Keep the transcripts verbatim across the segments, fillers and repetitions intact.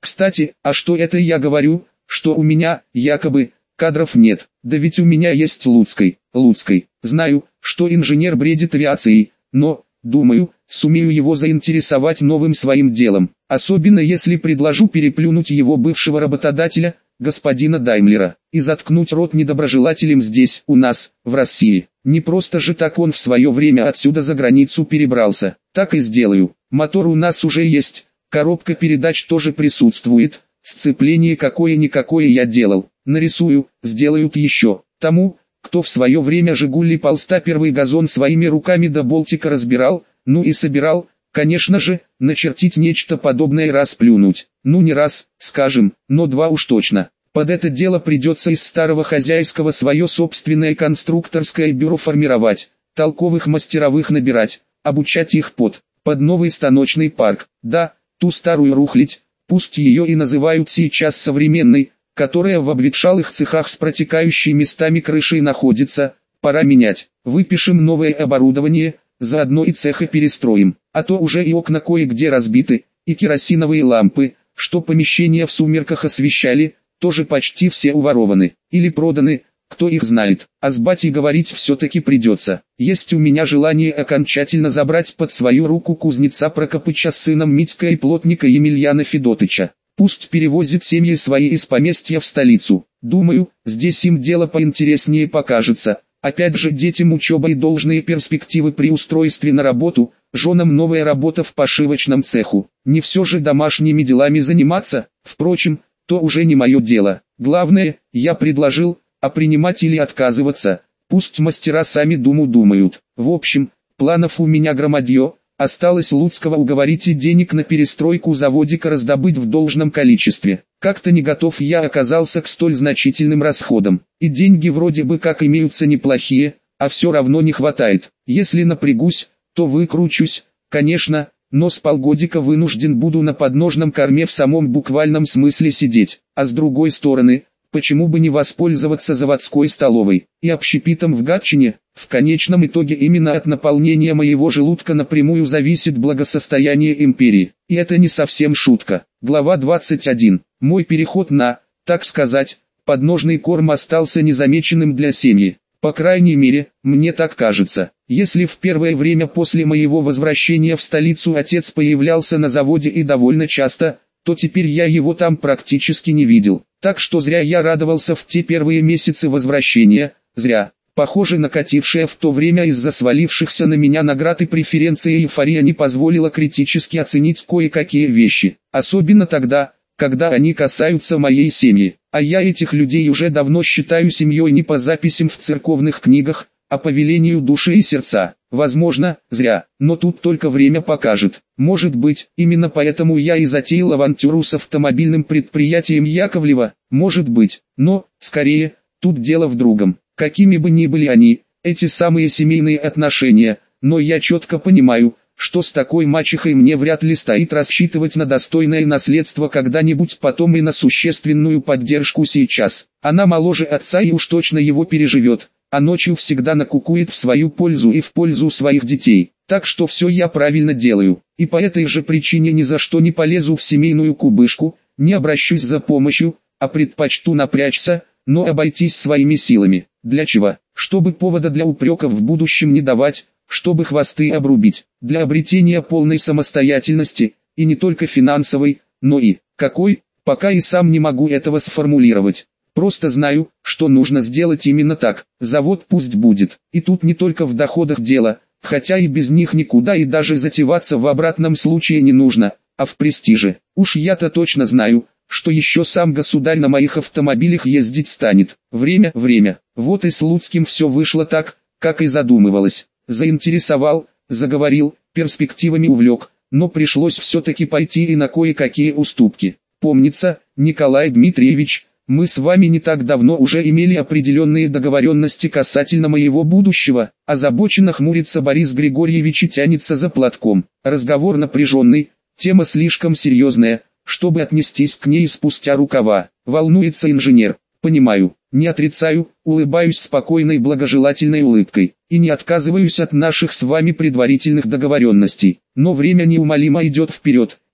Кстати, а что это я говорю, что у меня, якобы, кадров нет? Да ведь у меня есть Луцкой, Луцкой. Знаю, что инженер бредит авиацией, но, думаю, сумею его заинтересовать новым своим делом. Особенно если предложу переплюнуть его бывшего работодателя, господина Даймлера, и заткнуть рот недоброжелателям здесь, у нас, в России. Не просто же так он в свое время отсюда за границу перебрался. Так и сделаю. Мотор у нас уже есть, коробка передач тоже присутствует, сцепление какое-никакое я делал. Нарисую, сделают еще. Тому, кто в свое время «Жигули» Полста первый газон своими руками до болтика разбирал, ну и собирал, конечно же, начертить нечто подобное и расплюнуть. Ну не раз, скажем, но два уж точно. Под это дело придется из старого хозяйского свое собственное конструкторское бюро формировать, толковых мастеровых набирать, обучать их под, под новый станочный парк. Да, ту старую рухлядь, пусть ее и называют сейчас современной, которая в обветшалых цехах с протекающей местами крышей находится, пора менять. Выпишем новое оборудование, заодно и цеха перестроим, а то уже и окна кое-где разбиты, и керосиновые лампы, что помещения в сумерках освещали, тоже почти все уворованы, или проданы, кто их знает, а с батей говорить все-таки придется. Есть у меня желание окончательно забрать под свою руку кузнеца Прокопыча с сыном Митька и плотника Емельяна Федотыча. Пусть перевозит семьи свои из поместья в столицу. Думаю, здесь им дело поинтереснее покажется. Опять же, детям учеба и должные перспективы при устройстве на работу, женам новая работа в пошивочном цеху. Не все же домашними делами заниматься, впрочем, то уже не мое дело. Главное, я предложил, а принимать или отказываться, пусть мастера сами думу думают. В общем, планов у меня громадье. Осталось Луцкого уговорить и денег на перестройку заводика раздобыть в должном количестве. Как-то не готов я оказался к столь значительным расходам. И деньги вроде бы как имеются неплохие, а все равно не хватает. Если напрягусь, то выкручусь, конечно, но с полгодика вынужден буду на подножном корме в самом буквальном смысле сидеть. А с другой стороны, почему бы не воспользоваться заводской столовой и общепитом в Гатчине? В конечном итоге именно от наполнения моего желудка напрямую зависит благосостояние империи. И это не совсем шутка. Глава двадцать один. Мой переход на, так сказать, подножный корм остался незамеченным для семьи. По крайней мере, мне так кажется. Если в первое время после моего возвращения в столицу отец появлялся на заводе и довольно часто, то теперь я его там практически не видел. Так что зря я радовался в те первые месяцы возвращения, зря. Похоже, накатившая в то время из-за свалившихся на меня наград и преференций эйфория не позволила критически оценить кое-какие вещи. Особенно тогда, когда они касаются моей семьи. А я этих людей уже давно считаю семьей не по записям в церковных книгах, а по велению души и сердца. Возможно, зря, но тут только время покажет. Может быть, именно поэтому я и затеял авантюру с автомобильным предприятием Яковлева, может быть, но, скорее, тут дело в другом. Какими бы ни были они, эти самые семейные отношения, но я четко понимаю, что с такой мачехой мне вряд ли стоит рассчитывать на достойное наследство когда-нибудь потом и на существенную поддержку сейчас. Она моложе отца и уж точно его переживет, а ночью всегда накукует в свою пользу и в пользу своих детей. Так что все я правильно делаю, и по этой же причине ни за что не полезу в семейную кубышку, не обращусь за помощью, а предпочту напрячься, но обойтись своими силами. Для чего? Чтобы повода для упреков в будущем не давать, чтобы хвосты обрубить, для обретения полной самостоятельности, и не только финансовой, но и, какой, пока и сам не могу этого сформулировать. Просто знаю, что нужно сделать именно так, завод пусть будет, и тут не только в доходах дело, хотя и без них никуда и даже затеваться в обратном случае не нужно, а в престиже. Уж я-то точно знаю, что еще сам государь на моих автомобилях ездить станет. Время, время. Вот и с Луцким все вышло так, как и задумывалось. Заинтересовал, заговорил, перспективами увлек, но пришлось все-таки пойти и на кое-какие уступки. Помнится, Николай Дмитриевич, мы с вами не так давно уже имели определенные договоренности касательно моего будущего. Озабоченно хмурится Борис Григорьевич и тянется за платком. Разговор напряженный, тема слишком серьезная, чтобы отнестись к ней спустя рукава. Волнуется инженер. Понимаю, не отрицаю, улыбаюсь спокойной благожелательной улыбкой. И не отказываюсь от наших с вами предварительных договоренностей. Но время неумолимо идет вперед,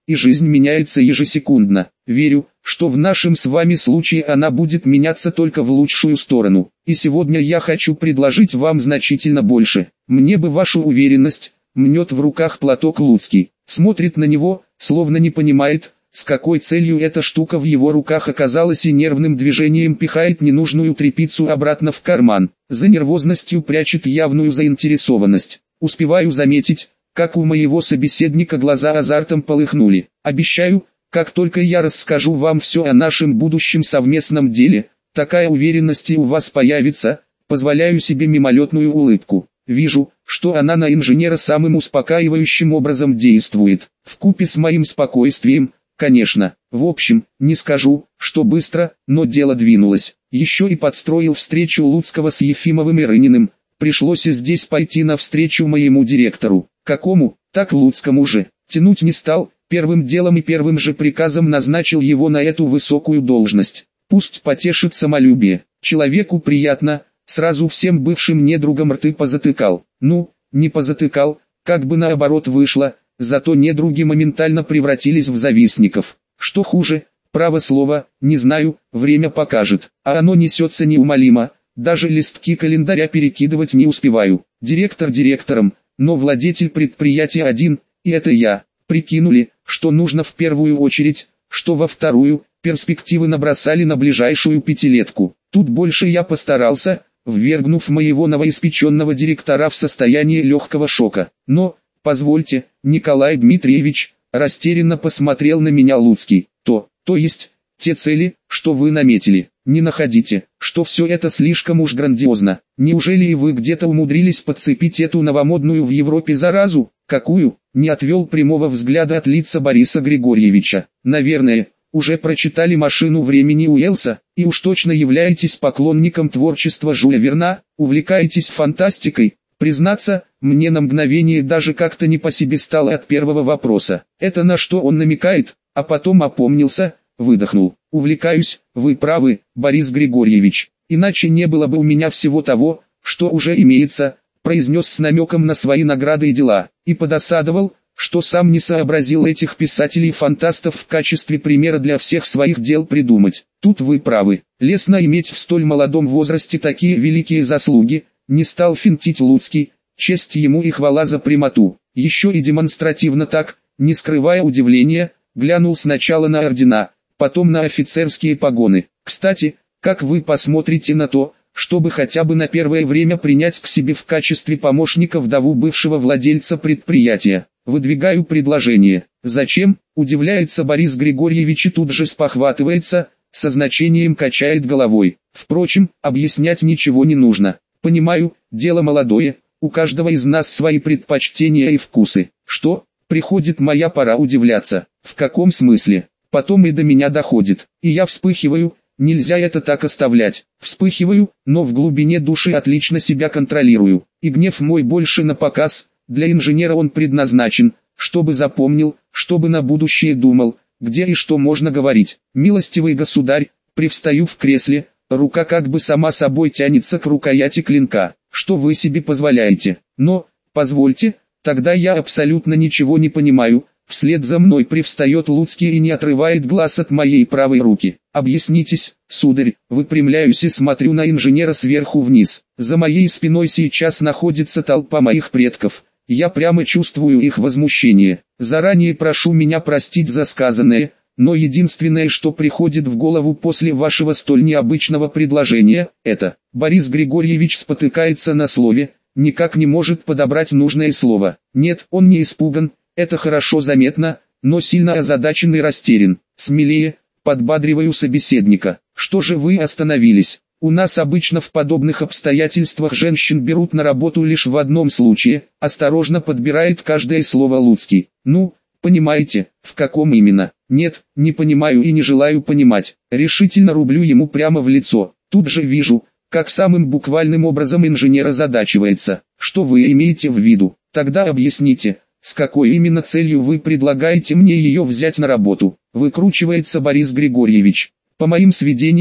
и жизнь меняется ежесекундно. Верю, что в нашем с вами случае она будет меняться только в лучшую сторону. И сегодня я хочу предложить вам значительно больше. Мне бы вашу уверенность. Мнет в руках платок Луцкий, смотрит на него, словно не понимает, с какой целью эта штука в его руках оказалась, и нервным движением пихает ненужную тряпицу обратно в карман. За нервозностью прячет явную заинтересованность. Успеваю заметить, как у моего собеседника глаза азартом полыхнули. Обещаю, как только я расскажу вам все о нашем будущем совместном деле, такая уверенность и у вас появится. Позволяю себе мимолетную улыбку. Вижу, что она на инженера самым успокаивающим образом действует. Вкупе с моим спокойствием, конечно. В общем, не скажу, что быстро, но дело двинулось. Еще и подстроил встречу Луцкого с Ефимовым и Рыниным. Пришлось и здесь пойти навстречу моему директору. Какому? Так Луцкому же. Тянуть не стал, первым делом и первым же приказом назначил его на эту высокую должность. Пусть потешит самолюбие. Человеку приятно. Сразу всем бывшим недругам рты позатыкал. Ну, не позатыкал, как бы наоборот вышло, зато недруги моментально превратились в завистников. Что хуже, право слово, не знаю, время покажет. А оно несется неумолимо, даже листки календаря перекидывать не успеваю. Директор директором, но владетель предприятия один, и это я. Прикинули, что нужно в первую очередь, что во вторую, перспективы набросали на ближайшую пятилетку. Тут больше я постарался, ввергнув моего новоиспеченного директора в состояние легкого шока. Но, позвольте, Николай Дмитриевич, растерянно посмотрел на меня Луцкий, то, то есть, те цели, что вы наметили, не находите, что все это слишком уж грандиозно. Неужели и вы где-то умудрились подцепить эту новомодную в Европе заразу? Какую? Не отвел прямого взгляда от лица Бориса Григорьевича. Наверное, уже прочитали «Машину времени» Уэллса, и уж точно являетесь поклонником творчества Жюля Верна, увлекаетесь фантастикой. Признаться, мне на мгновение даже как-то не по себе стало от первого вопроса. Это на что он намекает, а потом опомнился, выдохнул. Увлекаюсь, вы правы, Борис Григорьевич, иначе не было бы у меня всего того, что уже имеется, произнес с намеком на свои награды и дела, и подосадовал, что сам не сообразил этих писателей-фантастов в качестве примера для всех своих дел придумать. Тут вы правы, лестно иметь в столь молодом возрасте такие великие заслуги, не стал финтить Луцкий, честь ему и хвала за прямоту. Еще и демонстративно так, не скрывая удивления, глянул сначала на ордена, потом на офицерские погоны. Кстати, как вы посмотрите на то, чтобы хотя бы на первое время принять к себе в качестве помощника вдову бывшего владельца предприятия? Выдвигаю предложение. Зачем? Удивляется Борис Григорьевич и тут же спохватывается, со значением качает головой. Впрочем, объяснять ничего не нужно. Понимаю, дело молодое, у каждого из нас свои предпочтения и вкусы. Что? Приходит моя пора удивляться. В каком смысле? Потом и до меня доходит. И я вспыхиваю. Нельзя это так оставлять. Вспыхиваю, но в глубине души отлично себя контролирую. И гнев мой больше на показ. Для инженера он предназначен, чтобы запомнил, чтобы на будущее думал, где и что можно говорить. Милостивый государь, привстаю в кресле, рука как бы сама собой тянется к рукояти клинка. Что вы себе позволяете? Но, позвольте, тогда я абсолютно ничего не понимаю. Вслед за мной привстает Луцкий и не отрывает глаз от моей правой руки. Объяснитесь, сударь, выпрямляюсь и смотрю на инженера сверху вниз. За моей спиной сейчас находится толпа моих предков. Я прямо чувствую их возмущение. Заранее прошу меня простить за сказанное, но единственное, что приходит в голову после вашего столь необычного предложения, это... Борис Григорьевич спотыкается на слове, никак не может подобрать нужное слово. Нет, он не испуган, это хорошо заметно, но сильно озадачен и растерян. Смелее, подбадриваю собеседника. Что же вы остановились? У нас обычно в подобных обстоятельствах женщин берут на работу лишь в одном случае, осторожно подбирает каждое слово Луцкий. Ну, понимаете, в каком именно? Нет, не понимаю и не желаю понимать. Решительно рублю ему прямо в лицо. Тут же вижу, как самым буквальным образом инженер озадачивается. Что вы имеете в виду? Тогда объясните, с какой именно целью вы предлагаете мне ее взять на работу? Выкручивается Борис Григорьевич. По моим сведениям,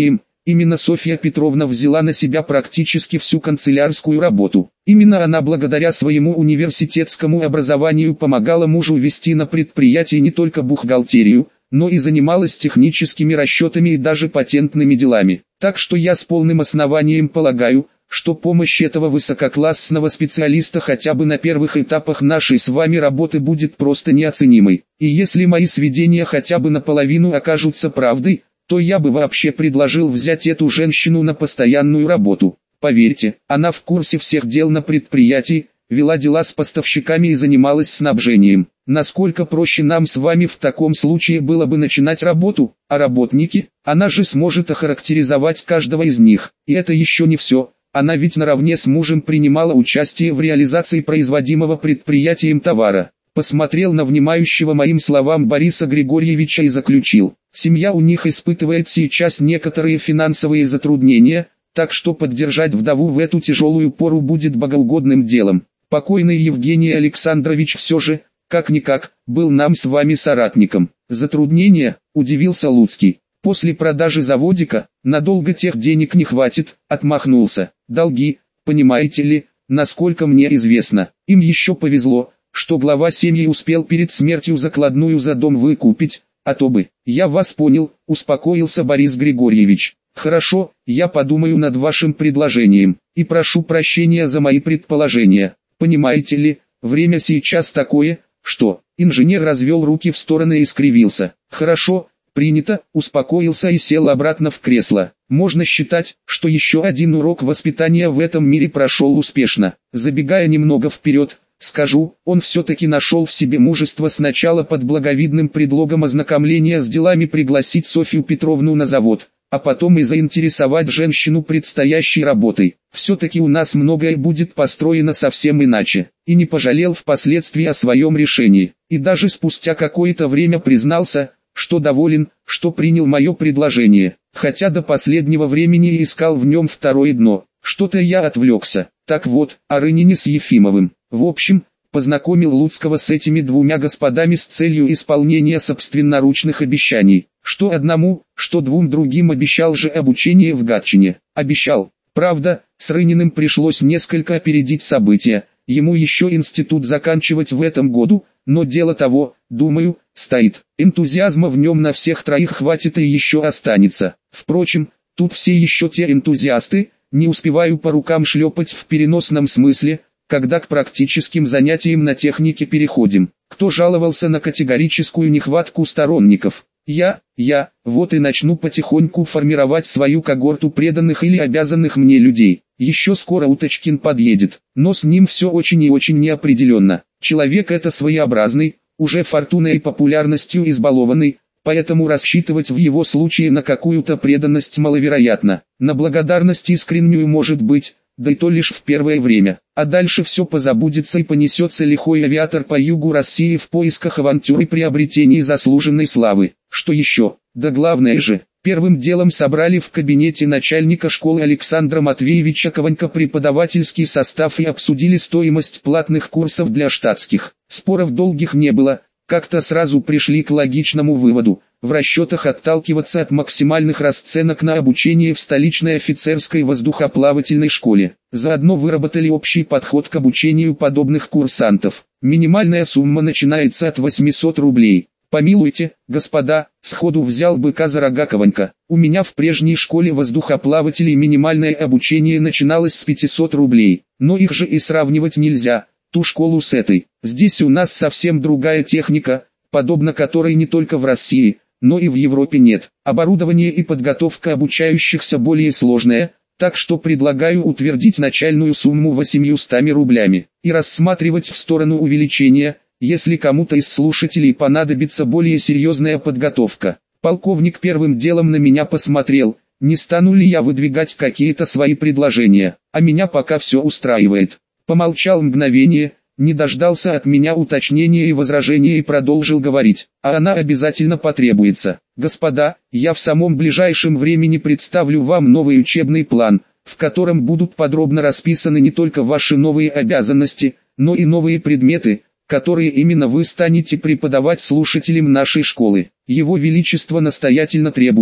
Именно Софья Петровна взяла на себя практически всю канцелярскую работу. Именно она благодаря своему университетскому образованию помогала мужу вести на предприятии не только бухгалтерию, но и занималась техническими расчетами и даже патентными делами. Так что я с полным основанием полагаю, что помощь этого высококлассного специалиста хотя бы на первых этапах нашей с вами работы будет просто неоценимой. И если мои сведения хотя бы наполовину окажутся правдой, то я бы вообще предложил взять эту женщину на постоянную работу. Поверьте, она в курсе всех дел на предприятии, вела дела с поставщиками и занималась снабжением. Насколько проще нам с вами в таком случае было бы начинать работу, а работники, она же сможет охарактеризовать каждого из них. И это еще не все. Она ведь наравне с мужем принимала участие в реализации производимого предприятием товара. Посмотрел на внимающего моим словам Бориса Григорьевича и заключил: семья у них испытывает сейчас некоторые финансовые затруднения, так что поддержать вдову в эту тяжелую пору будет богоугодным делом. Покойный Евгений Александрович все же, как-никак, был нам с вами соратником. Затруднения, удивился Луцкий. После продажи заводика, надолго тех денег не хватит, отмахнулся. Долги, понимаете ли, насколько мне известно, им еще повезло, что глава семьи успел перед смертью закладную за дом выкупить, а то бы. Я вас понял, успокоился Борис Григорьевич. Хорошо, я подумаю над вашим предложением, и прошу прощения за мои предположения. Понимаете ли, время сейчас такое, что... Инженер развел руки в стороны и скривился. Хорошо, принято, успокоился и сел обратно в кресло. Можно считать, что еще один урок воспитания в этом мире прошел успешно. Забегая немного вперед, скажу, он все-таки нашел в себе мужество сначала под благовидным предлогом ознакомления с делами пригласить Софью Петровну на завод, а потом и заинтересовать женщину предстоящей работой. Все-таки у нас многое будет построено совсем иначе. И не пожалел впоследствии о своем решении. И даже спустя какое-то время признался, что доволен, что принял мое предложение. Хотя до последнего времени искал в нем второе дно. Что-то я отвлекся. Так вот, о Рынине с Ефимовым. В общем, познакомил Луцкого с этими двумя господами с целью исполнения собственноручных обещаний. Что одному, что двум другим обещал же обучение в Гатчине. Обещал. Правда, с Рыниным пришлось несколько опередить события. Ему еще институт заканчивать в этом году, но дело того, думаю, стоит. Энтузиазма в нем на всех троих хватит и еще останется. Впрочем, тут все еще те энтузиасты, не успеваю по рукам шлепать в переносном смысле, когда к практическим занятиям на технике переходим. Кто жаловался на категорическую нехватку сторонников? Я, я, вот и начну потихоньку формировать свою когорту преданных или обязанных мне людей. Еще скоро Уточкин подъедет, но с ним все очень и очень неопределенно. Человек это своеобразный, уже фортуной и популярностью избалованный, поэтому рассчитывать в его случае на какую-то преданность маловероятно. На благодарность искреннюю может быть, да и то лишь в первое время. А дальше все позабудется и понесется лихой авиатор по югу России в поисках авантюр и приобретений заслуженной славы. Что еще? Да главное же, первым делом собрали в кабинете начальника школы Александра Матвеевича Кованька преподавательский состав и обсудили стоимость платных курсов для штатских. Споров долгих не было, как-то сразу пришли к логичному выводу. В расчетах отталкиваться от максимальных расценок на обучение в столичной офицерской воздухоплавательной школе. Заодно выработали общий подход к обучению подобных курсантов. Минимальная сумма начинается от восьмисот рублей. Помилуйте, господа, сходу взял быка за рога Кованька. У меня в прежней школе воздухоплавателей минимальное обучение начиналось с пятисот рублей. Но их же и сравнивать нельзя, ту школу с этой. Здесь у нас совсем другая техника, подобно которой не только в России, но и в Европе нет. Оборудование и подготовка обучающихся более сложная, так что предлагаю утвердить начальную сумму восемьюстами рублями и рассматривать в сторону увеличения, если кому-то из слушателей понадобится более серьезная подготовка. Полковник первым делом на меня посмотрел, не стану ли я выдвигать какие-то свои предложения, а меня пока все устраивает. Помолчал мгновение, не дождался от меня уточнения и возражения и продолжил говорить, а она обязательно потребуется. Господа, я в самом ближайшем времени представлю вам новый учебный план, в котором будут подробно расписаны не только ваши новые обязанности, но и новые предметы, которые именно вы станете преподавать слушателям нашей школы. Его Величество настоятельно требует,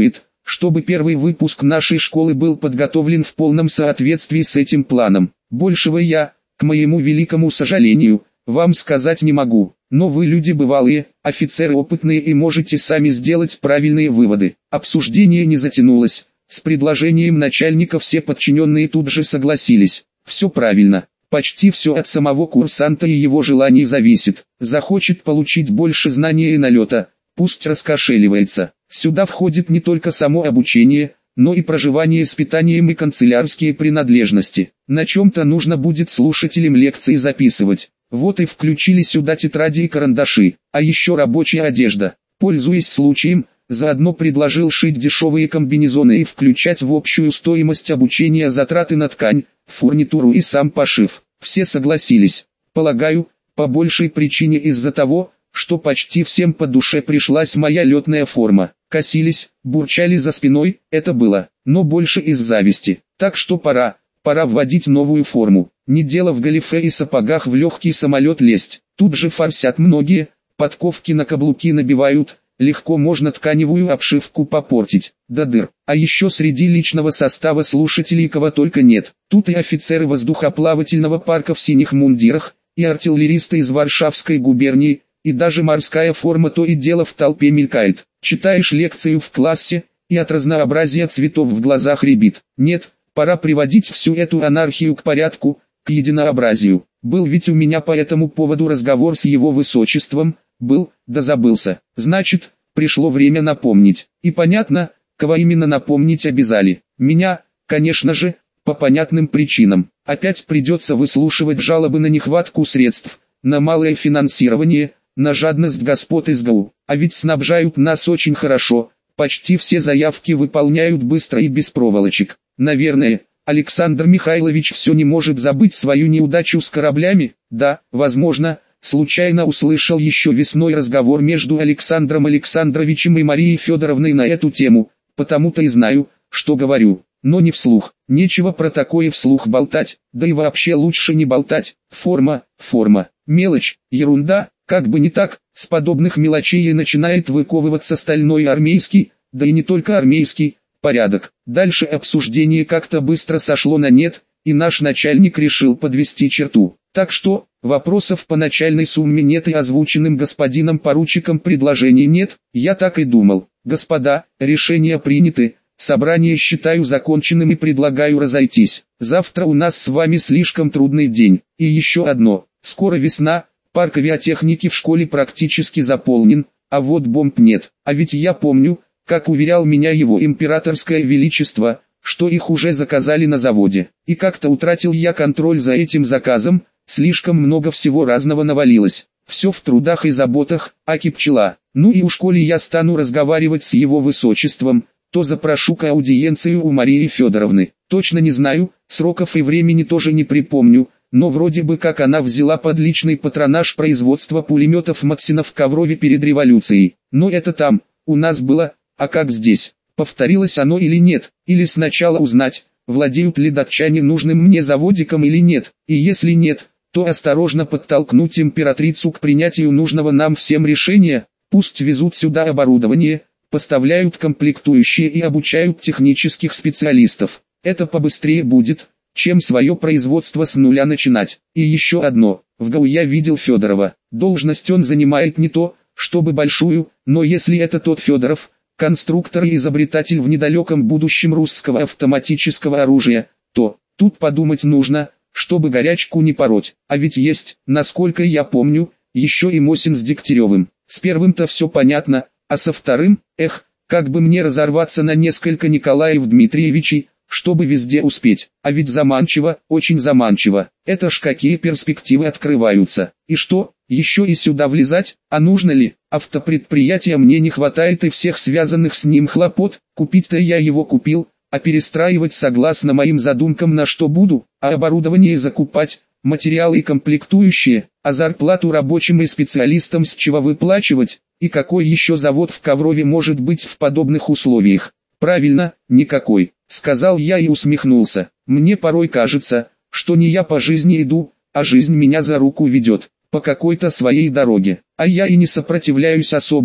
чтобы первый выпуск нашей школы был подготовлен в полном соответствии с этим планом. Большего я, к моему великому сожалению, вам сказать не могу, но вы люди бывалые, офицеры опытные и можете сами сделать правильные выводы. Обсуждение не затянулось, с предложением начальника все подчиненные тут же согласились. Все правильно, почти все от самого курсанта и его желаний зависит. Захочет получить больше знаний и налета, пусть раскошеливается. Сюда входит не только само обучение, но и проживание с питанием и канцелярские принадлежности. На чем-то нужно будет слушателям лекции записывать. Вот и включили сюда тетради и карандаши, а еще рабочая одежда. Пользуясь случаем, заодно предложил шить дешевые комбинезоны и включать в общую стоимость обучения затраты на ткань, фурнитуру и сам пошив. Все согласились. Полагаю, по большей причине из-за того, что почти всем по душе пришлась моя летная форма. Косились, бурчали за спиной, это было, но больше из зависти. Так что пора, пора вводить новую форму. Не дело в галифе и сапогах в легкий самолет лезть. Тут же форсят многие, подковки на каблуки набивают, легко можно тканевую обшивку попортить, до дыр. А еще среди личного состава слушателей кого только нет. Тут и офицеры воздухоплавательного парка в синих мундирах, и артиллеристы из Варшавской губернии, и даже морская форма то и дело в толпе мелькает. Читаешь лекцию в классе, и от разнообразия цветов в глазах рябит. Нет, пора приводить всю эту анархию к порядку, к единообразию. Был ведь у меня по этому поводу разговор с его высочеством, был, да забылся. Значит, пришло время напомнить. И понятно, кого именно напомнить обязали. Меня, конечно же, по понятным причинам. Опять придется выслушивать жалобы на нехватку средств, на малое финансирование, на жадность господ из ГАУ. А ведь снабжают нас очень хорошо, почти все заявки выполняют быстро и без проволочек. Наверное, Александр Михайлович все не может забыть свою неудачу с кораблями. Да, возможно, случайно услышал еще весной разговор между Александром Александровичем и Марией Федоровной на эту тему, потому-то и знаю, что говорю, но не вслух. Нечего про такое вслух болтать, да и вообще лучше не болтать. Форма, форма, мелочь, ерунда, как бы не так, с подобных мелочей и начинает выковываться стальной армейский, да и не только армейский, порядок. Дальше обсуждение как-то быстро сошло на нет, и наш начальник решил подвести черту. Так что, вопросов по начальной сумме нет и озвученным господином поручиком предложений нет, я так и думал. Господа, решения приняты, собрание считаю законченным и предлагаю разойтись. Завтра у нас с вами слишком трудный день. И еще одно, скоро весна, парк авиатехники в школе практически заполнен, а вот бомб нет. А ведь я помню, как уверял меня его императорское величество, что их уже заказали на заводе. И как-то утратил я контроль за этим заказом, слишком много всего разного навалилось. Все в трудах и заботах, аки пчела. Ну и уж коли я стану разговаривать с его высочеством, то запрошу-ка аудиенцию у Марии Федоровны. Точно не знаю, сроков и времени тоже не припомню, но вроде бы как она взяла под личный патронаж производства пулеметов Максина в Коврове перед революцией. Но это там, у нас было, а как здесь? Повторилось оно или нет? Или сначала узнать, владеют ли датчане нужным мне заводиком или нет, и если нет, то осторожно подтолкнуть императрицу к принятию нужного нам всем решения, пусть везут сюда оборудование, поставляют комплектующие и обучают технических специалистов. Это побыстрее будет, чем свое производство с нуля начинать. И еще одно, в ГАУ я видел Федорова. Должность он занимает не то, чтобы большую, но если это тот Федоров, конструктор и изобретатель в недалеком будущем русского автоматического оружия, то, тут подумать нужно, чтобы горячку не пороть. А ведь есть, насколько я помню, еще и Мосин с Дегтяревым. С первым-то все понятно, а со вторым, эх, как бы мне разорваться на несколько Николаев Дмитриевичей, чтобы везде успеть. А ведь заманчиво, очень заманчиво. Это ж какие перспективы открываются. И что, еще и сюда влезать, а нужно ли? Автопредприятия мне не хватает и всех связанных с ним хлопот, купить-то я его купил, а перестраивать согласно моим задумкам на что буду, а оборудование закупать, материалы и комплектующие, а зарплату рабочим и специалистам с чего выплачивать, и какой еще завод в Коврове может быть в подобных условиях? Правильно, никакой, сказал я и усмехнулся. Мне порой кажется, что не я по жизни иду, а жизнь меня за руку ведет, по какой-то своей дороге, а я и не сопротивляюсь особо,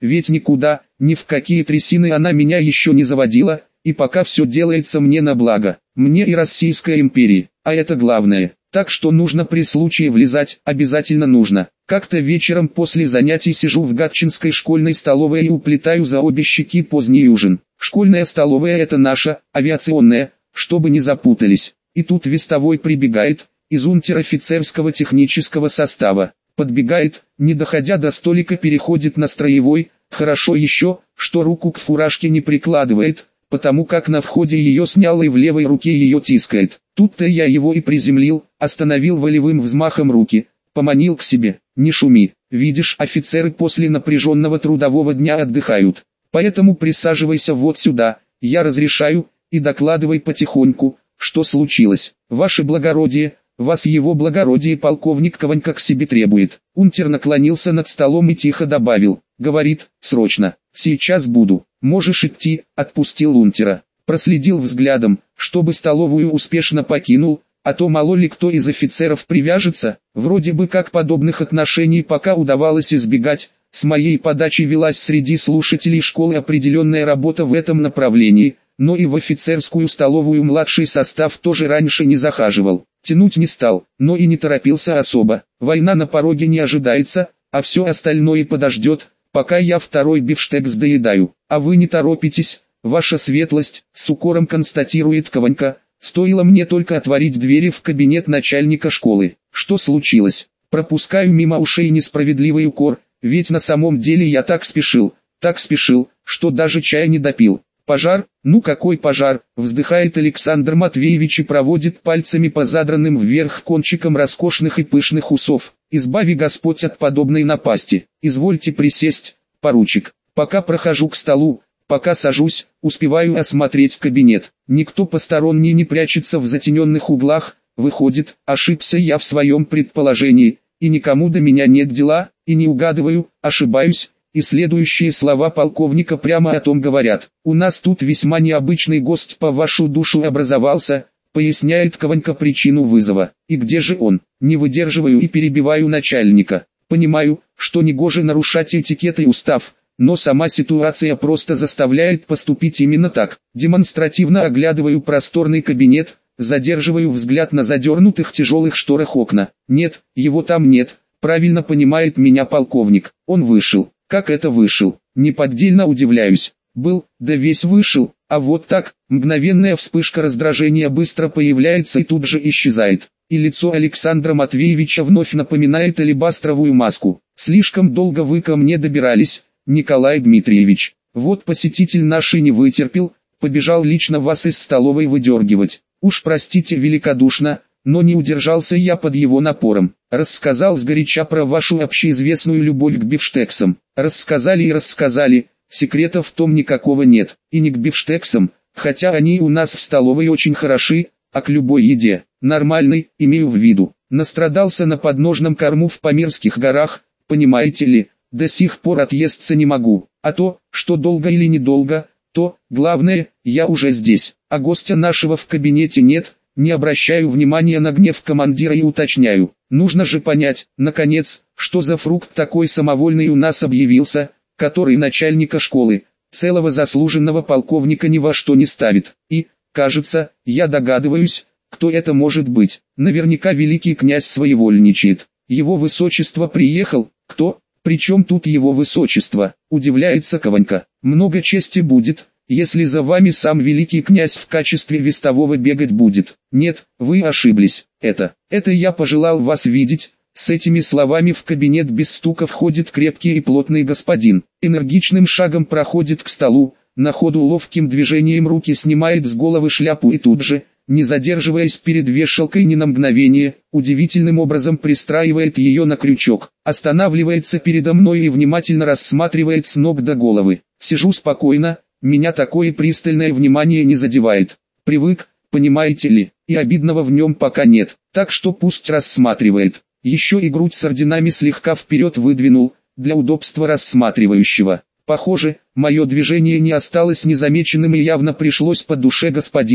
ведь никуда, ни в какие трясины она меня еще не заводила, и пока все делается мне на благо, мне и Российской империи, а это главное. Так что нужно при случае влезать, обязательно нужно. Как-то вечером после занятий сижу в Гатчинской школьной столовой и уплетаю за обе щеки поздний ужин. Школьная столовая — это наша, авиационная, чтобы не запутались. И тут вестовой прибегает, из унтер-офицерского технического состава. Подбегает, не доходя до столика переходит на строевой, хорошо еще, что руку к фуражке не прикладывает, потому как на входе ее снял и в левой руке ее тискает. Тут-то я его и приземлил, остановил волевым взмахом руки, поманил к себе. Не шуми, видишь, офицеры после напряженного трудового дня отдыхают. Поэтому присаживайся вот сюда, я разрешаю, и докладывай потихоньку, что случилось. Ваше благородие, вас его благородие полковник Кованька к себе требует. Унтер наклонился над столом и тихо добавил, говорит, срочно, сейчас буду. Можешь идти, отпустил унтера. Проследил взглядом, чтобы столовую успешно покинул, а то мало ли кто из офицеров привяжется. Вроде бы как подобных отношений пока удавалось избегать, с моей подачи велась среди слушателей школы определенная работа в этом направлении, но и в офицерскую столовую младший состав тоже раньше не захаживал. Тянуть не стал, но и не торопился особо. Война на пороге не ожидается, а все остальное подождет, пока я второй бифштекс доедаю. А вы не торопитесь, ваша светлость, с укором констатирует Кованька. Стоило мне только отворить двери в кабинет начальника школы. Что случилось? Пропускаю мимо ушей несправедливый укор, ведь на самом деле я так спешил, так спешил, что даже чая не допил. Пожар? Ну какой пожар? Вздыхает Александр Матвеевич и проводит пальцами по задранным вверх кончикам роскошных и пышных усов. Избави Господь от подобной напасти. Извольте присесть, поручик. Пока прохожу к столу, пока сажусь, успеваю осмотреть кабинет. Никто посторонний не прячется в затененных углах. Выходит, ошибся я в своем предположении, и никому до меня нет дела, и не угадываю, ошибаюсь. И следующие слова полковника прямо о том говорят. У нас тут весьма необычный гость по вашу душу образовался, поясняет Кованька причину вызова. И где же он? Не выдерживаю и перебиваю начальника. Понимаю, что негоже нарушать этикет и устав, но сама ситуация просто заставляет поступить именно так. Демонстративно оглядываю просторный кабинет, задерживаю взгляд на задернутых тяжелых шторах окна. Нет, его там нет, правильно понимает меня полковник. Он вышел. Как это вышел? Неподдельно удивляюсь. Был, да весь вышел, а вот так, мгновенная вспышка раздражения быстро появляется и тут же исчезает. И лицо Александра Матвеевича вновь напоминает алебастровую маску. Слишком долго вы ко мне добирались, Николай Дмитриевич. Вот посетитель наш и не вытерпел, побежал лично вас из столовой выдергивать. Уж простите великодушно, но не удержался я под его напором. Рассказал сгоряча про вашу общеизвестную любовь к бифштексам. Рассказали и рассказали, секрета в том никакого нет. И не к бифштексам, хотя они у нас в столовой очень хороши, а к любой еде, нормальной, имею в виду. Настрадался на подножном корму в Памирских горах, понимаете ли, до сих пор отъесться не могу. А то, что долго или недолго, то, главное, я уже здесь, а гостя нашего в кабинете нет. Не обращаю внимания на гнев командира и уточняю. Нужно же понять, наконец, что за фрукт такой самовольный у нас объявился, который начальника школы, целого заслуженного полковника ни во что не ставит. И, кажется, я догадываюсь, кто это может быть. Наверняка великий князь своевольничает. Его высочество приехал. Кто? Причем тут его высочество? Удивляется Кованька. Много чести будет, если за вами сам великий князь в качестве вестового бегать будет. Нет, вы ошиблись. Это, это я пожелал вас видеть. С этими словами в кабинет без стука входит крепкий и плотный господин. Энергичным шагом проходит к столу, на ходу ловким движением руки снимает с головы шляпу и тут же, не задерживаясь перед вешалкой ни на мгновение, удивительным образом пристраивает ее на крючок. Останавливается передо мной и внимательно рассматривает с ног до головы. Сижу спокойно. Меня такое пристальное внимание не задевает. Привык, понимаете ли, и обидного в нем пока нет, так что пусть рассматривает. Еще и грудь с орденами слегка вперед выдвинул, для удобства рассматривающего. Похоже, мое движение не осталось незамеченным и явно пришлось по душе господину,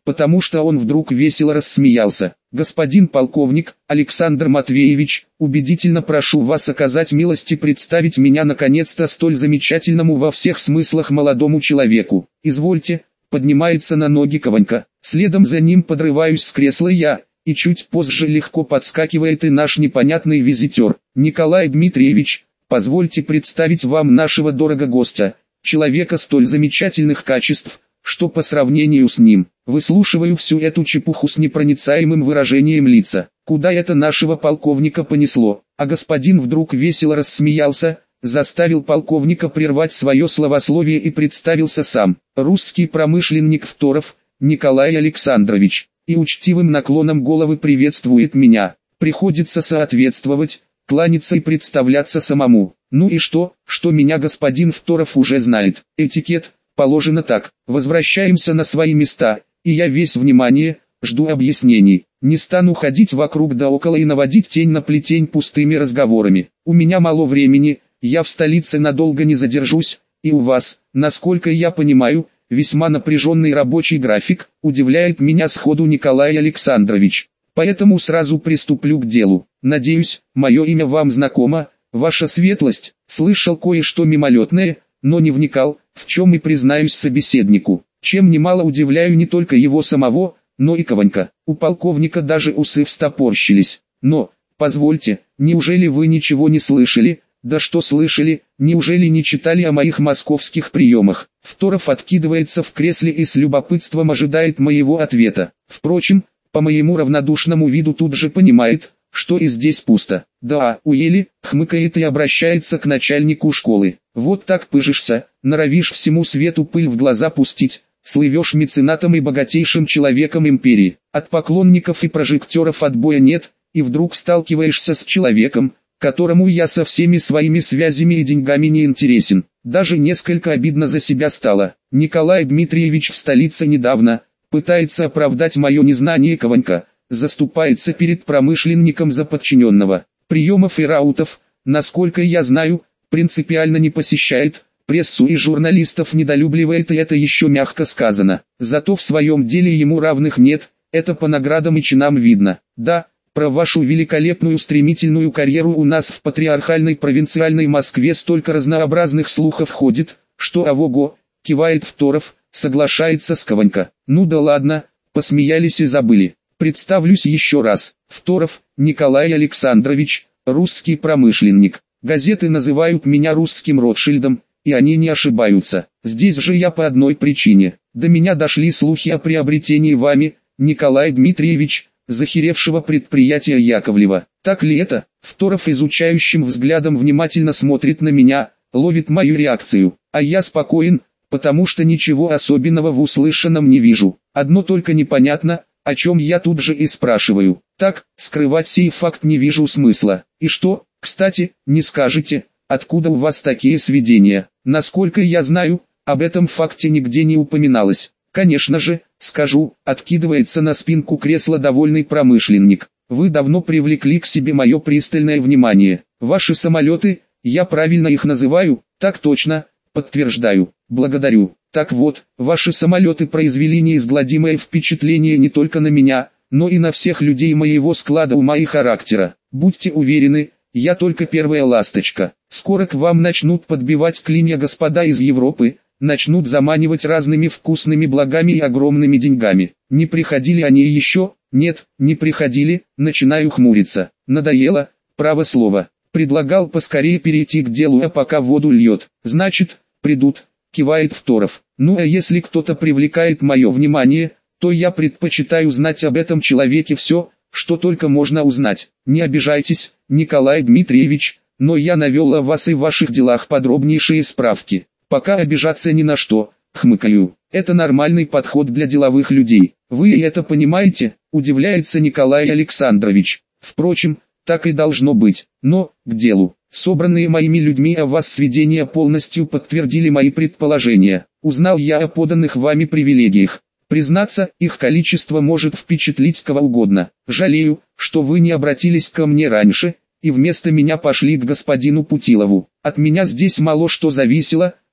потому что он вдруг весело рассмеялся. «Господин полковник, Александр Матвеевич, убедительно прошу вас оказать милость и представить меня наконец-то столь замечательному во всех смыслах молодому человеку. Извольте». Поднимается на ноги Кованька, следом за ним подрываюсь с кресла я, и чуть позже легко подскакивает и наш непонятный визитер. «Николай Дмитриевич, позвольте представить вам нашего дорого гостя, человека столь замечательных качеств, что по сравнению с ним, выслушиваю всю эту чепуху с непроницаемым выражением лица. Куда это нашего полковника понесло?» А господин вдруг весело рассмеялся, заставил полковника прервать свое словословие и представился сам. «Русский промышленник Второв, Николай Александрович», и учтивым наклоном головы приветствует меня. Приходится соответствовать, кланяться и представляться самому. Ну и что, что меня господин Второв уже знает. Этикет, положено так. Возвращаемся на свои места, и я весь внимание, жду объяснений. Не стану ходить вокруг да около и наводить тень на плетень пустыми разговорами. У меня мало времени, я в столице надолго не задержусь, и у вас, насколько я понимаю, весьма напряженный рабочий график, удивляет меня сходу Николай Александрович. Поэтому сразу приступлю к делу. Надеюсь, мое имя вам знакомо, ваша светлость. Слышал кое-что мимолетное, но не вникал, в чем и признаюсь собеседнику. Чем немало удивляю не только его самого, но и Кованька. У полковника даже усы встопорщились. Но, позвольте, неужели вы ничего не слышали? Да что слышали, неужели не читали о моих московских приемах? Второв откидывается в кресле и с любопытством ожидает моего ответа. Впрочем, по моему равнодушному виду тут же понимает, что и здесь пусто. «Да, уели», хмыкает и обращается к начальнику школы. «Вот так пыжишься, норовишь всему свету пыль в глаза пустить, слывешь меценатом и богатейшим человеком империи. От поклонников и прожекторов отбоя нет, и вдруг сталкиваешься с человеком, которому я со всеми своими связями и деньгами не интересен». Даже несколько обидно за себя стало. Николай Дмитриевич в столице недавно, пытается оправдать мое незнание Кованька, заступается перед промышленником за подчиненного. Приемов и раутов, насколько я знаю, принципиально не посещает, прессу и журналистов недолюбливает, и это еще мягко сказано. Зато в своем деле ему равных нет, это по наградам и чинам видно. Да, про вашу великолепную стремительную карьеру у нас в патриархальной провинциальной Москве столько разнообразных слухов ходит, что ого-го, кивает Второв, соглашается с Кованька. Ну да ладно, посмеялись и забыли. Представлюсь еще раз. Второв, Николай Александрович, русский промышленник. Газеты называют меня русским Ротшильдом, и они не ошибаются. Здесь же я по одной причине. До меня дошли слухи о приобретении вами, Николай Дмитриевич, захеревшего предприятия Яковлева. Так ли это? Второв изучающим взглядом внимательно смотрит на меня, ловит мою реакцию. А я спокоен, потому что ничего особенного в услышанном не вижу. Одно только непонятно, о чем я тут же и спрашиваю. Так, скрывать сей факт не вижу смысла. И что, кстати, не скажете, откуда у вас такие сведения? Насколько я знаю, об этом факте нигде не упоминалось. Конечно же, скажу, откидывается на спинку кресла довольный промышленник. Вы давно привлекли к себе мое пристальное внимание. Ваши самолеты, я правильно их называю? Так точно, подтверждаю, благодарю. Так вот, ваши самолеты произвели неизгладимое впечатление не только на меня, но и на всех людей моего склада ума и характера. Будьте уверены, я только первая ласточка. Скоро к вам начнут подбивать клинья господа из Европы, начнут заманивать разными вкусными благами и огромными деньгами. Не приходили они еще? Нет, не приходили, начинаю хмуриться. Надоело, право слово. Предлагал поскорее перейти к делу, а пока воду льет. Значит, придут, кивает Второв. Ну а если кто-то привлекает мое внимание, то я предпочитаю знать об этом человеке все, что только можно узнать. Не обижайтесь, Николай Дмитриевич, но я навел о вас и ваших делах подробнейшие справки. Пока обижаться ни на что, хмыкаю. Это нормальный подход для деловых людей. Вы и это понимаете, удивляется Николай Александрович. Впрочем, так и должно быть. Но, к делу. Собранные моими людьми о вас сведения полностью подтвердили мои предположения. Узнал я о поданных вами привилегиях. Признаться, их количество может впечатлить кого угодно. Жалею, что вы не обратились ко мне раньше, и вместо меня пошли к господину Путилову. От меня здесь мало что зависело,